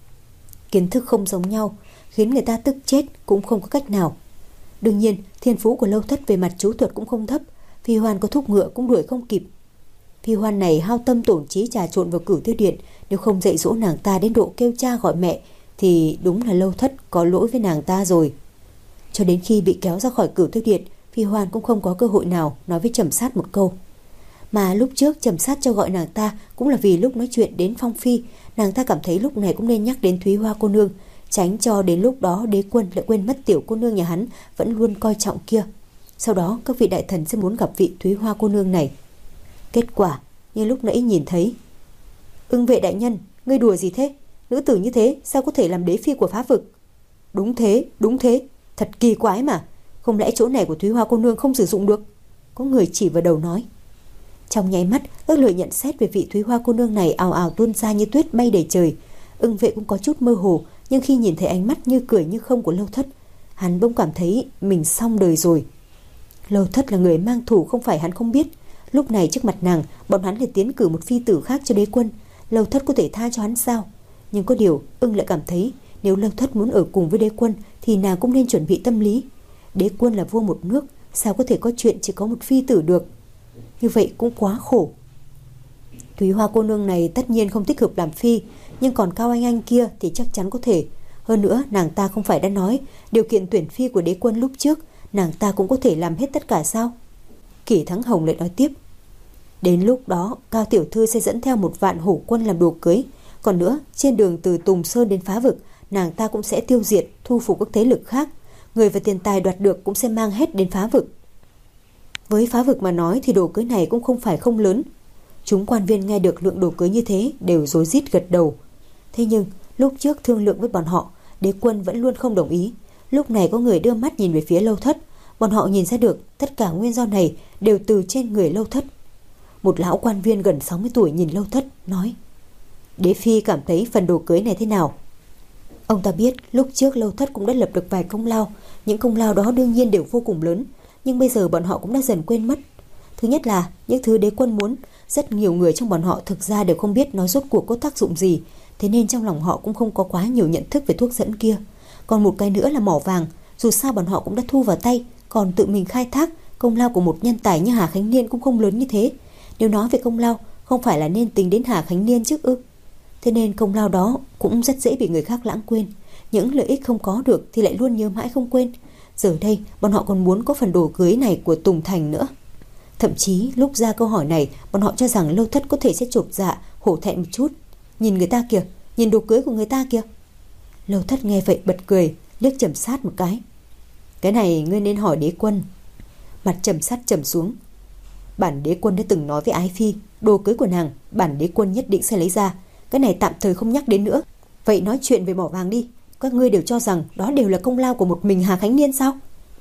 Kiến thức không giống nhau, khiến người ta tức chết cũng không có cách nào. Đương nhiên thiên phú của Lâu Thất về mặt chú thuật cũng không thấp. Phi Hoan có thúc ngựa cũng đuổi không kịp. Phi Hoan này hao tâm tổn trí trà trộn vào Cửu Tiêu Điện, nếu không dạy dỗ nàng ta đến độ kêu cha gọi mẹ thì đúng là Lâu Thất có lỗi với nàng ta rồi. Cho đến khi bị kéo ra khỏi Cửu Tiêu Điện, Phi Hoan cũng không có cơ hội nào nói với Trầm Sát một câu. Mà lúc trước Trầm Sát cho gọi nàng ta cũng là vì lúc nói chuyện đến Phong Phi, nàng ta cảm thấy lúc này cũng nên nhắc đến Thúy Hoa cô nương, tránh cho đến lúc đó Đế Quân lại quên mất tiểu cô nương nhà hắn vẫn luôn coi trọng kia. Sau đó các vị đại thần sẽ muốn gặp vị Thúy Hoa cô nương này. Kết quả như lúc nãy nhìn thấy. Ưng vệ đại nhân, ngươi đùa gì thế? Nữ tử như thế sao có thể làm đế phi của phá vực? Đúng thế, đúng thế, thật kỳ quái mà. Không lẽ chỗ này của Thúy Hoa cô nương không sử dụng được? Có người chỉ vào đầu nói. Trong nháy mắt, các lời nhận xét về vị Thúy Hoa cô nương này ào ào tuôn ra như tuyết bay đầy trời. Ưng vệ cũng có chút mơ hồ, nhưng khi nhìn thấy ánh mắt như cười như không của Lâu Thất, hắn bỗng cảm thấy mình xong đời rồi. Lâu Thất là người mang thủ, không phải hắn không biết. Lúc này trước mặt nàng, bọn hắn lại tiến cử một phi tử khác cho Đế Quân. Lâu Thất có thể tha cho hắn sao? Nhưng có điều Ưng lại cảm thấy nếu Lâu Thất muốn ở cùng với Đế Quân thì nàng cũng nên chuẩn bị tâm lý. Đế Quân là vua một nước, sao có thể có chuyện chỉ có một phi tử được? Như vậy cũng quá khổ. Thúy Hoa cô nương này tất nhiên không thích hợp làm phi, nhưng còn Cao Anh Anh kia thì chắc chắn có thể. Hơn nữa nàng ta không phải đã nói điều kiện tuyển phi của Đế Quân lúc trước nàng ta cũng có thể làm hết tất cả sao? Kỷ Thắng Hồng lại nói tiếp. Đến lúc đó Cao tiểu thư sẽ dẫn theo một vạn hổ quân làm đồ cưới. Còn nữa, trên đường từ Tùng Sơn đến phá vực, nàng ta cũng sẽ tiêu diệt, thu phục các thế lực khác. Người và tiền tài đoạt được cũng sẽ mang hết đến phá vực. Với phá vực mà nói thì đồ cưới này cũng không phải không lớn. Chúng quan viên nghe được lượng đồ cưới như thế đều rối rít gật đầu. Thế nhưng lúc trước thương lượng với bọn họ, Đế Quân vẫn luôn không đồng ý. Lúc này có người đưa mắt nhìn về phía Lâu Thất. Bọn họ nhìn ra được tất cả nguyên do này đều từ trên người Lâu Thất. Một lão quan viên gần sáu mươi tuổi nhìn Lâu Thất nói. Đế Phi cảm thấy phần đồ cưới này thế nào? Ông ta biết lúc trước Lâu Thất cũng đã lập được vài công lao. Những công lao đó đương nhiên đều vô cùng lớn, nhưng bây giờ bọn họ cũng đã dần quên mất. Thứ nhất là những thứ Đế Quân muốn, rất nhiều người trong bọn họ thực ra đều không biết nó rốt cuộc có tác dụng gì, thế nên trong lòng họ cũng không có quá nhiều nhận thức về thuốc dẫn kia. Còn một cái nữa là mỏ vàng, dù sao bọn họ cũng đã thu vào tay, còn tự mình khai thác, công lao của một nhân tài như Hà Khánh Niên cũng không lớn như thế. Nếu nói về công lao, không phải là nên tính đến Hà Khánh Niên chứ ư? Thế nên công lao đó cũng rất dễ bị người khác lãng quên. Những lợi ích không có được thì lại luôn nhớ mãi không quên. Giờ đây bọn họ còn muốn có phần đồ cưới này của Tùng Thành nữa. Thậm chí lúc ra câu hỏi này, bọn họ cho rằng Lâu Thất có thể sẽ chột dạ, hổ thẹn một chút. Nhìn người ta kìa, nhìn đồ cưới của người ta kìa. Lâu Thất nghe vậy bật cười, liếc Trầm Sát một cái. Cái này ngươi nên hỏi Đế Quân. Mặt Trầm Sát trầm xuống. Bản Đế Quân đã từng nói với Ái Phi, đồ cưới của nàng bản Đế Quân nhất định sẽ lấy ra. Cái này tạm thời không nhắc đến nữa. Vậy nói chuyện về mỏ vàng đi. Các ngươi đều cho rằng đó đều là công lao của một mình Hà Khánh Niên sao?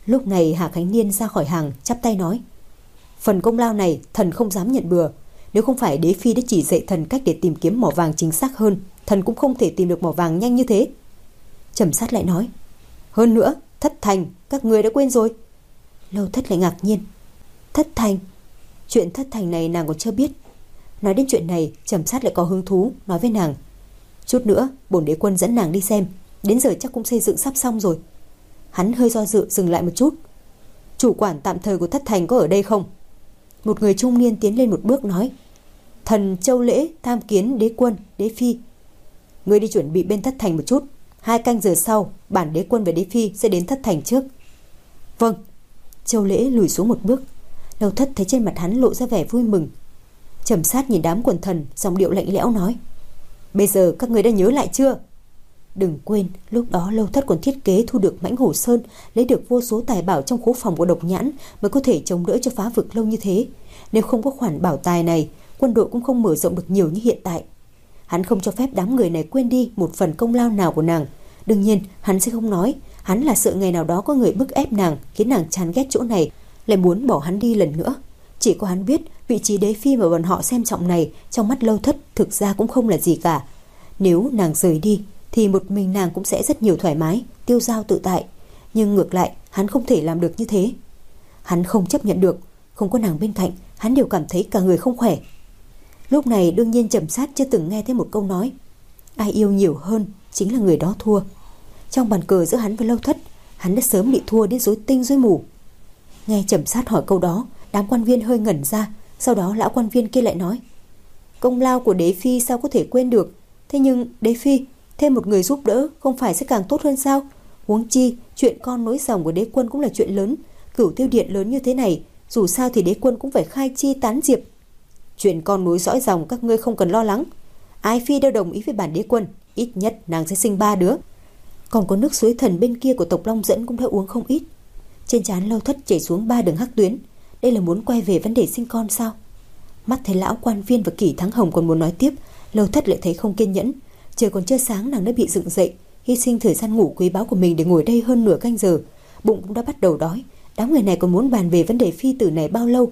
Lúc này Hà Khánh Niên ra khỏi hàng, chắp tay nói: Phần công lao này thần không dám nhận bừa. Nếu không phải đế phi đã chỉ dạy thần cách để tìm kiếm mỏ vàng chính xác hơn, thần cũng không thể tìm được mỏ vàng nhanh như thế. Trầm Sát lại nói: Hơn nữa, thất thành các người đã quên rồi. Lâu Thất lại ngạc nhiên: Thất thành? Chuyện thất thành này nàng còn chưa biết. Nói đến chuyện này, Trầm Sát lại có hứng thú, nói với nàng: Chút nữa bổn đế quân dẫn nàng đi xem, đến giờ chắc cũng xây dựng sắp xong rồi. Hắn hơi do dự, dừng lại một chút. Chủ quản tạm thời của thất thành có ở đây không? Một người trung niên tiến lên một bước nói: Thần Châu Lễ tham kiến đế quân, đế phi. Ngươi đi chuẩn bị bên thất thành một chút. Hai canh giờ sau, bản đế quân và đế phi sẽ đến thất thành trước. Vâng. Châu Lễ lùi xuống một bước. Lâu Thất thấy trên mặt hắn lộ ra vẻ vui mừng. Trầm Sát nhìn đám quần thần, giọng điệu lạnh lẽo nói: Bây giờ các ngươi đã nhớ lại chưa? Đừng quên, lúc đó Lâu Thất còn thiết kế thu được Mãnh Hổ Sơn, lấy được vô số tài bảo trong khố phòng của Độc Nhãn mới có thể chống đỡ cho phá vực lâu như thế. Nếu không có khoản bảo tài này, quân đội cũng không mở rộng được nhiều như hiện tại. Hắn không cho phép đám người này quên đi một phần công lao nào của nàng. Đương nhiên hắn sẽ không nói. Hắn là sợ ngày nào đó có người bức ép nàng, khiến nàng chán ghét chỗ này, lại muốn bỏ hắn đi lần nữa. Chỉ có hắn biết vị trí đế phi mà bọn họ xem trọng này trong mắt Lâu Thất thực ra cũng không là gì cả. Nếu nàng rời đi thì một mình nàng cũng sẽ rất nhiều thoải mái, tiêu dao tự tại. Nhưng ngược lại hắn không thể làm được như thế. Hắn không chấp nhận được. Không có nàng bên cạnh, hắn đều cảm thấy cả người không khỏe. Lúc này đương nhiên Trầm Sát chưa từng nghe thấy một câu nói: Ai yêu nhiều hơn chính là người đó thua. Trong bàn cờ giữa hắn và Lâu Thất, hắn đã sớm bị thua đến rối tinh rối mù. Nghe Trầm Sát hỏi câu đó, đám quan viên hơi ngẩn ra. Sau đó lão quan viên kia lại nói: Công lao của đế phi sao có thể quên được. Thế nhưng đế phi thêm một người giúp đỡ không phải sẽ càng tốt hơn sao? Huống chi chuyện con nối dòng của đế quân cũng là chuyện lớn. Cửu Tiêu Điện lớn như thế này, dù sao thì đế quân cũng phải khai chi tán diệp. Chuyện con nối dõi dòng các ngươi không cần lo lắng. Ái phi đều đồng ý với bản đế quân, ít nhất nàng sẽ sinh ba đứa. Còn có nước suối thần bên kia của tộc Long Dẫn cũng đã uống không ít. Trên trán Lâu Thất chảy xuống ba đường hắc tuyến. Đây là muốn quay về vấn đề sinh con sao? Mắt thấy lão quan viên và Kỷ Thắng Hồng còn muốn nói tiếp, Lâu Thất lại thấy không kiên nhẫn. Trời còn chưa sáng nàng đã bị dựng dậy, hy sinh thời gian ngủ quý báu của mình để ngồi đây hơn nửa canh giờ. Bụng cũng đã bắt đầu đói. Đám người này còn muốn bàn về vấn đề phi tử này bao lâu?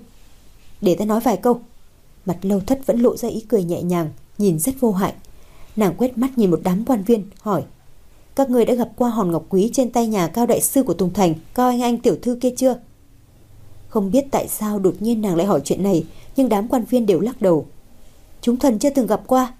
Để ta nói vài câu. Mặt Lâu Thất vẫn lộ ra ý cười nhẹ nhàng, nhìn rất vô hại. Nàng quét mắt nhìn một đám quan viên, hỏi: Các người đã gặp qua hòn ngọc quý trên tay nhà Cao đại sư của Tùng Thành, Cao Anh Anh tiểu thư kia chưa? Không biết tại sao đột nhiên nàng lại hỏi chuyện này, nhưng đám quan viên đều lắc đầu. Chúng thần chưa từng gặp qua.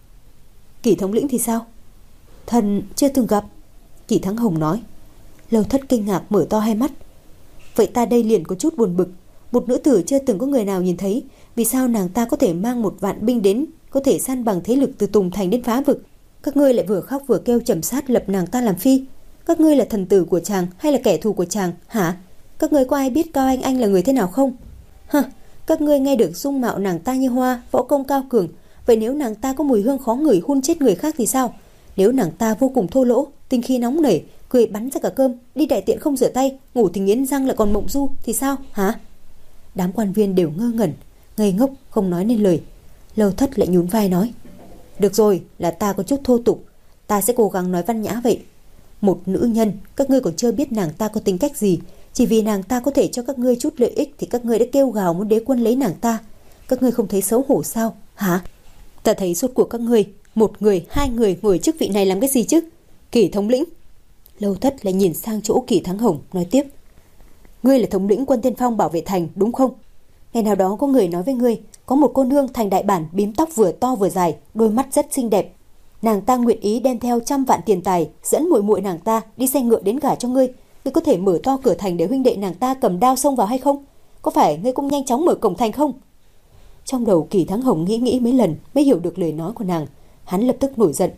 Kỷ thống lĩnh thì sao? Thần chưa từng gặp. Kỷ Thắng Hồng nói. Lâu Thất kinh ngạc mở to hai mắt. Vậy ta đây liền có chút buồn bực. Một nữ tử chưa từng có người nào nhìn thấy, vì sao nàng ta có thể mang một vạn binh đến, có thể san bằng thế lực từ Tùng Thành đến phá vực? Các ngươi lại vừa khóc vừa kêu Trầm Sát lập nàng ta làm phi. Các ngươi là thần tử của chàng hay là kẻ thù của chàng hả? Các ngươi có ai biết Cao Anh Anh là người thế nào không? Hả? Các ngươi nghe được dung mạo nàng ta như hoa, võ công cao cường. Vậy nếu nàng ta có mùi hương khó ngửi hun chết người khác thì sao? Nếu nàng ta vô cùng thô lỗ, tinh khí nóng nảy, cười bắn ra cả cơm, đi đại tiện không rửa tay, ngủ thì nghiến răng lại còn mộng du thì sao hả? Đám quan viên đều ngơ ngẩn, ngây ngốc không nói nên lời. Lâu Thất lại nhún vai nói: Được rồi, là ta có chút thô tục, ta sẽ cố gắng nói văn nhã vậy. Một nữ nhân, các ngươi còn chưa biết nàng ta có tính cách gì, chỉ vì nàng ta có thể cho các ngươi chút lợi ích thì các ngươi đã kêu gào muốn đế quân lấy nàng ta. Các ngươi không thấy xấu hổ sao hả? Ta thấy rốt cuộc các ngươi, một người, hai người ngồi chức vị này làm cái gì chứ? Kỷ thống lĩnh. Lâu Thất lại nhìn sang chỗ Kỷ Thắng Hồng, nói tiếp: Ngươi là thống lĩnh quân tiên phong bảo vệ thành đúng không? Ngày nào đó có người nói với ngươi, có một cô nương thành đại bản, bím tóc vừa to vừa dài, đôi mắt rất xinh đẹp. Nàng ta nguyện ý đem theo trăm vạn tiền tài, dẫn muội muội nàng ta đi xe ngựa đến gả cho ngươi. Ngươi có thể mở to cửa thành để huynh đệ nàng ta cầm đao xông vào hay không? Có phải ngươi cũng nhanh chóng mở cổng thành không? Trong đầu Kỷ Thắng Hồng nghĩ nghĩ mấy lần mới hiểu được lời nói của nàng. Hắn lập tức nổi giận.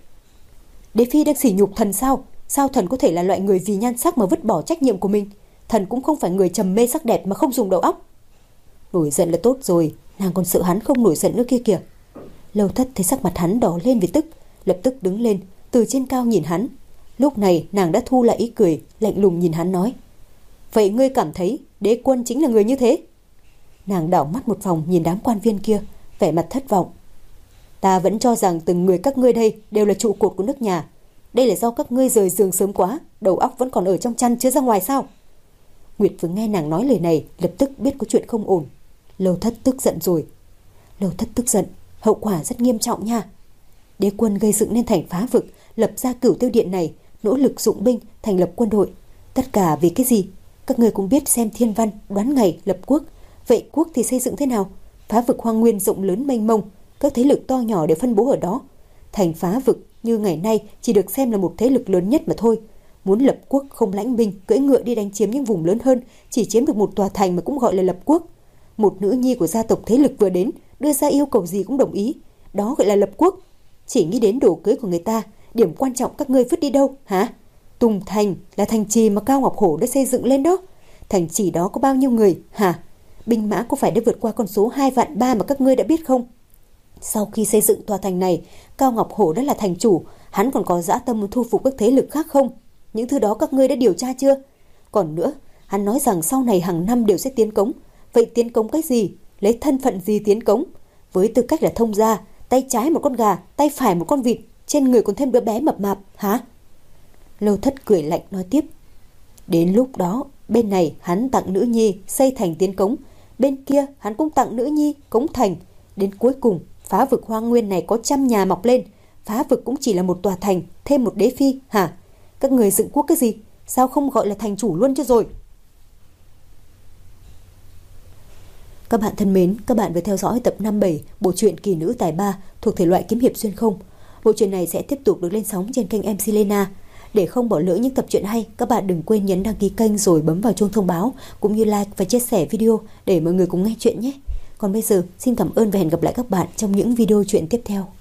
Đế phi đang sỉ nhục thần sao? Sao thần có thể là loại người vì nhan sắc mà vứt bỏ trách nhiệm của mình? Thần cũng không phải người trầm mê sắc đẹp mà không dùng đầu óc. Nổi giận là tốt rồi, nàng còn sợ hắn không nổi giận nữa kia kìa. Lâu Thất thấy sắc mặt hắn đỏ lên vì tức, lập tức đứng lên, từ trên cao nhìn hắn. Lúc này nàng đã thu lại ý cười, lạnh lùng nhìn hắn nói: Vậy ngươi cảm thấy đế quân chính là người như thế? Nàng đảo mắt một vòng nhìn đám quan viên kia, vẻ mặt thất vọng. Ta vẫn cho rằng từng người các ngươi đây đều là trụ cột của nước nhà. Đây là do các ngươi rời giường sớm quá, đầu óc vẫn còn ở trong chăn chưa ra ngoài sao? Nguyệt vừa nghe nàng nói lời này, lập tức biết có chuyện không ổn. Lâu Thất tức giận rồi. Lâu Thất tức giận, hậu quả rất nghiêm trọng nha. Đế quân gây dựng nên thành Phá Vực, lập ra Cửu Tiêu Điện này, nỗ lực dụng binh, thành lập quân đội. Tất cả vì cái gì? Các ngươi cũng biết xem thiên văn, đoán ngày, lập quốc. Vậy quốc thì xây dựng thế nào? Phá Vực hoang nguyên rộng lớn mênh mông, các thế lực to nhỏ đều phân bố ở đó. Thành Phá Vực như ngày nay chỉ được xem là một thế lực lớn nhất mà thôi. Muốn lập quốc không lãnh binh, cưỡi ngựa đi đánh chiếm những vùng lớn hơn, chỉ chiếm được một tòa thành mà cũng gọi là lập quốc. Một nữ nhi của gia tộc thế lực vừa đến, đưa ra yêu cầu gì cũng đồng ý, đó gọi là lập quốc. Chỉ nghĩ đến đồ cưới của người ta, điểm quan trọng các ngươi vứt đi đâu hả? Tùng Thành là thành trì mà Cao Ngọc Hổ đã xây dựng lên đó. Thành trì đó có bao nhiêu người hả? Binh mã có phải đã vượt qua con số hai vạn ba mà các ngươi đã biết không? Sau khi xây dựng tòa thành này, Cao Ngọc Hổ đã là thành chủ, hắn còn có dã tâm muốn thu phục các thế lực khác không? Những thứ đó các ngươi đã điều tra chưa? Còn nữa, hắn nói rằng sau này hàng năm đều sẽ tiến cống. Vậy tiến cống cái gì? Lấy thân phận gì tiến cống? Với tư cách là thông gia, tay trái một con gà, tay phải một con vịt, trên người còn thêm đứa bé mập mạp, hả? Lâu Thất cười lạnh nói tiếp. Đến lúc đó, bên này hắn tặng nữ nhi xây thành tiến cống, bên kia hắn cũng tặng nữ nhi cống thành. Đến cuối cùng, Phá Vực hoang nguyên này có trăm nhà mọc lên, Phá Vực cũng chỉ là một tòa thành, thêm một đế phi, hả? Các người dựng quốc cái gì? Sao không gọi là thành chủ luôn cho rồi? Các bạn thân mến, các bạn vừa theo dõi tập năm bảy bộ truyện Kỳ Nữ Tài Ba thuộc thể loại kiếm hiệp xuyên không. Bộ truyện này sẽ tiếp tục được lên sóng trên kênh em xê Lena. Để không bỏ lỡ những tập truyện hay, các bạn đừng quên nhấn đăng ký kênh rồi bấm vào chuông thông báo, cũng như like và chia sẻ video để mọi người cùng nghe chuyện nhé. Còn bây giờ, xin cảm ơn và hẹn gặp lại các bạn trong những video truyện tiếp theo.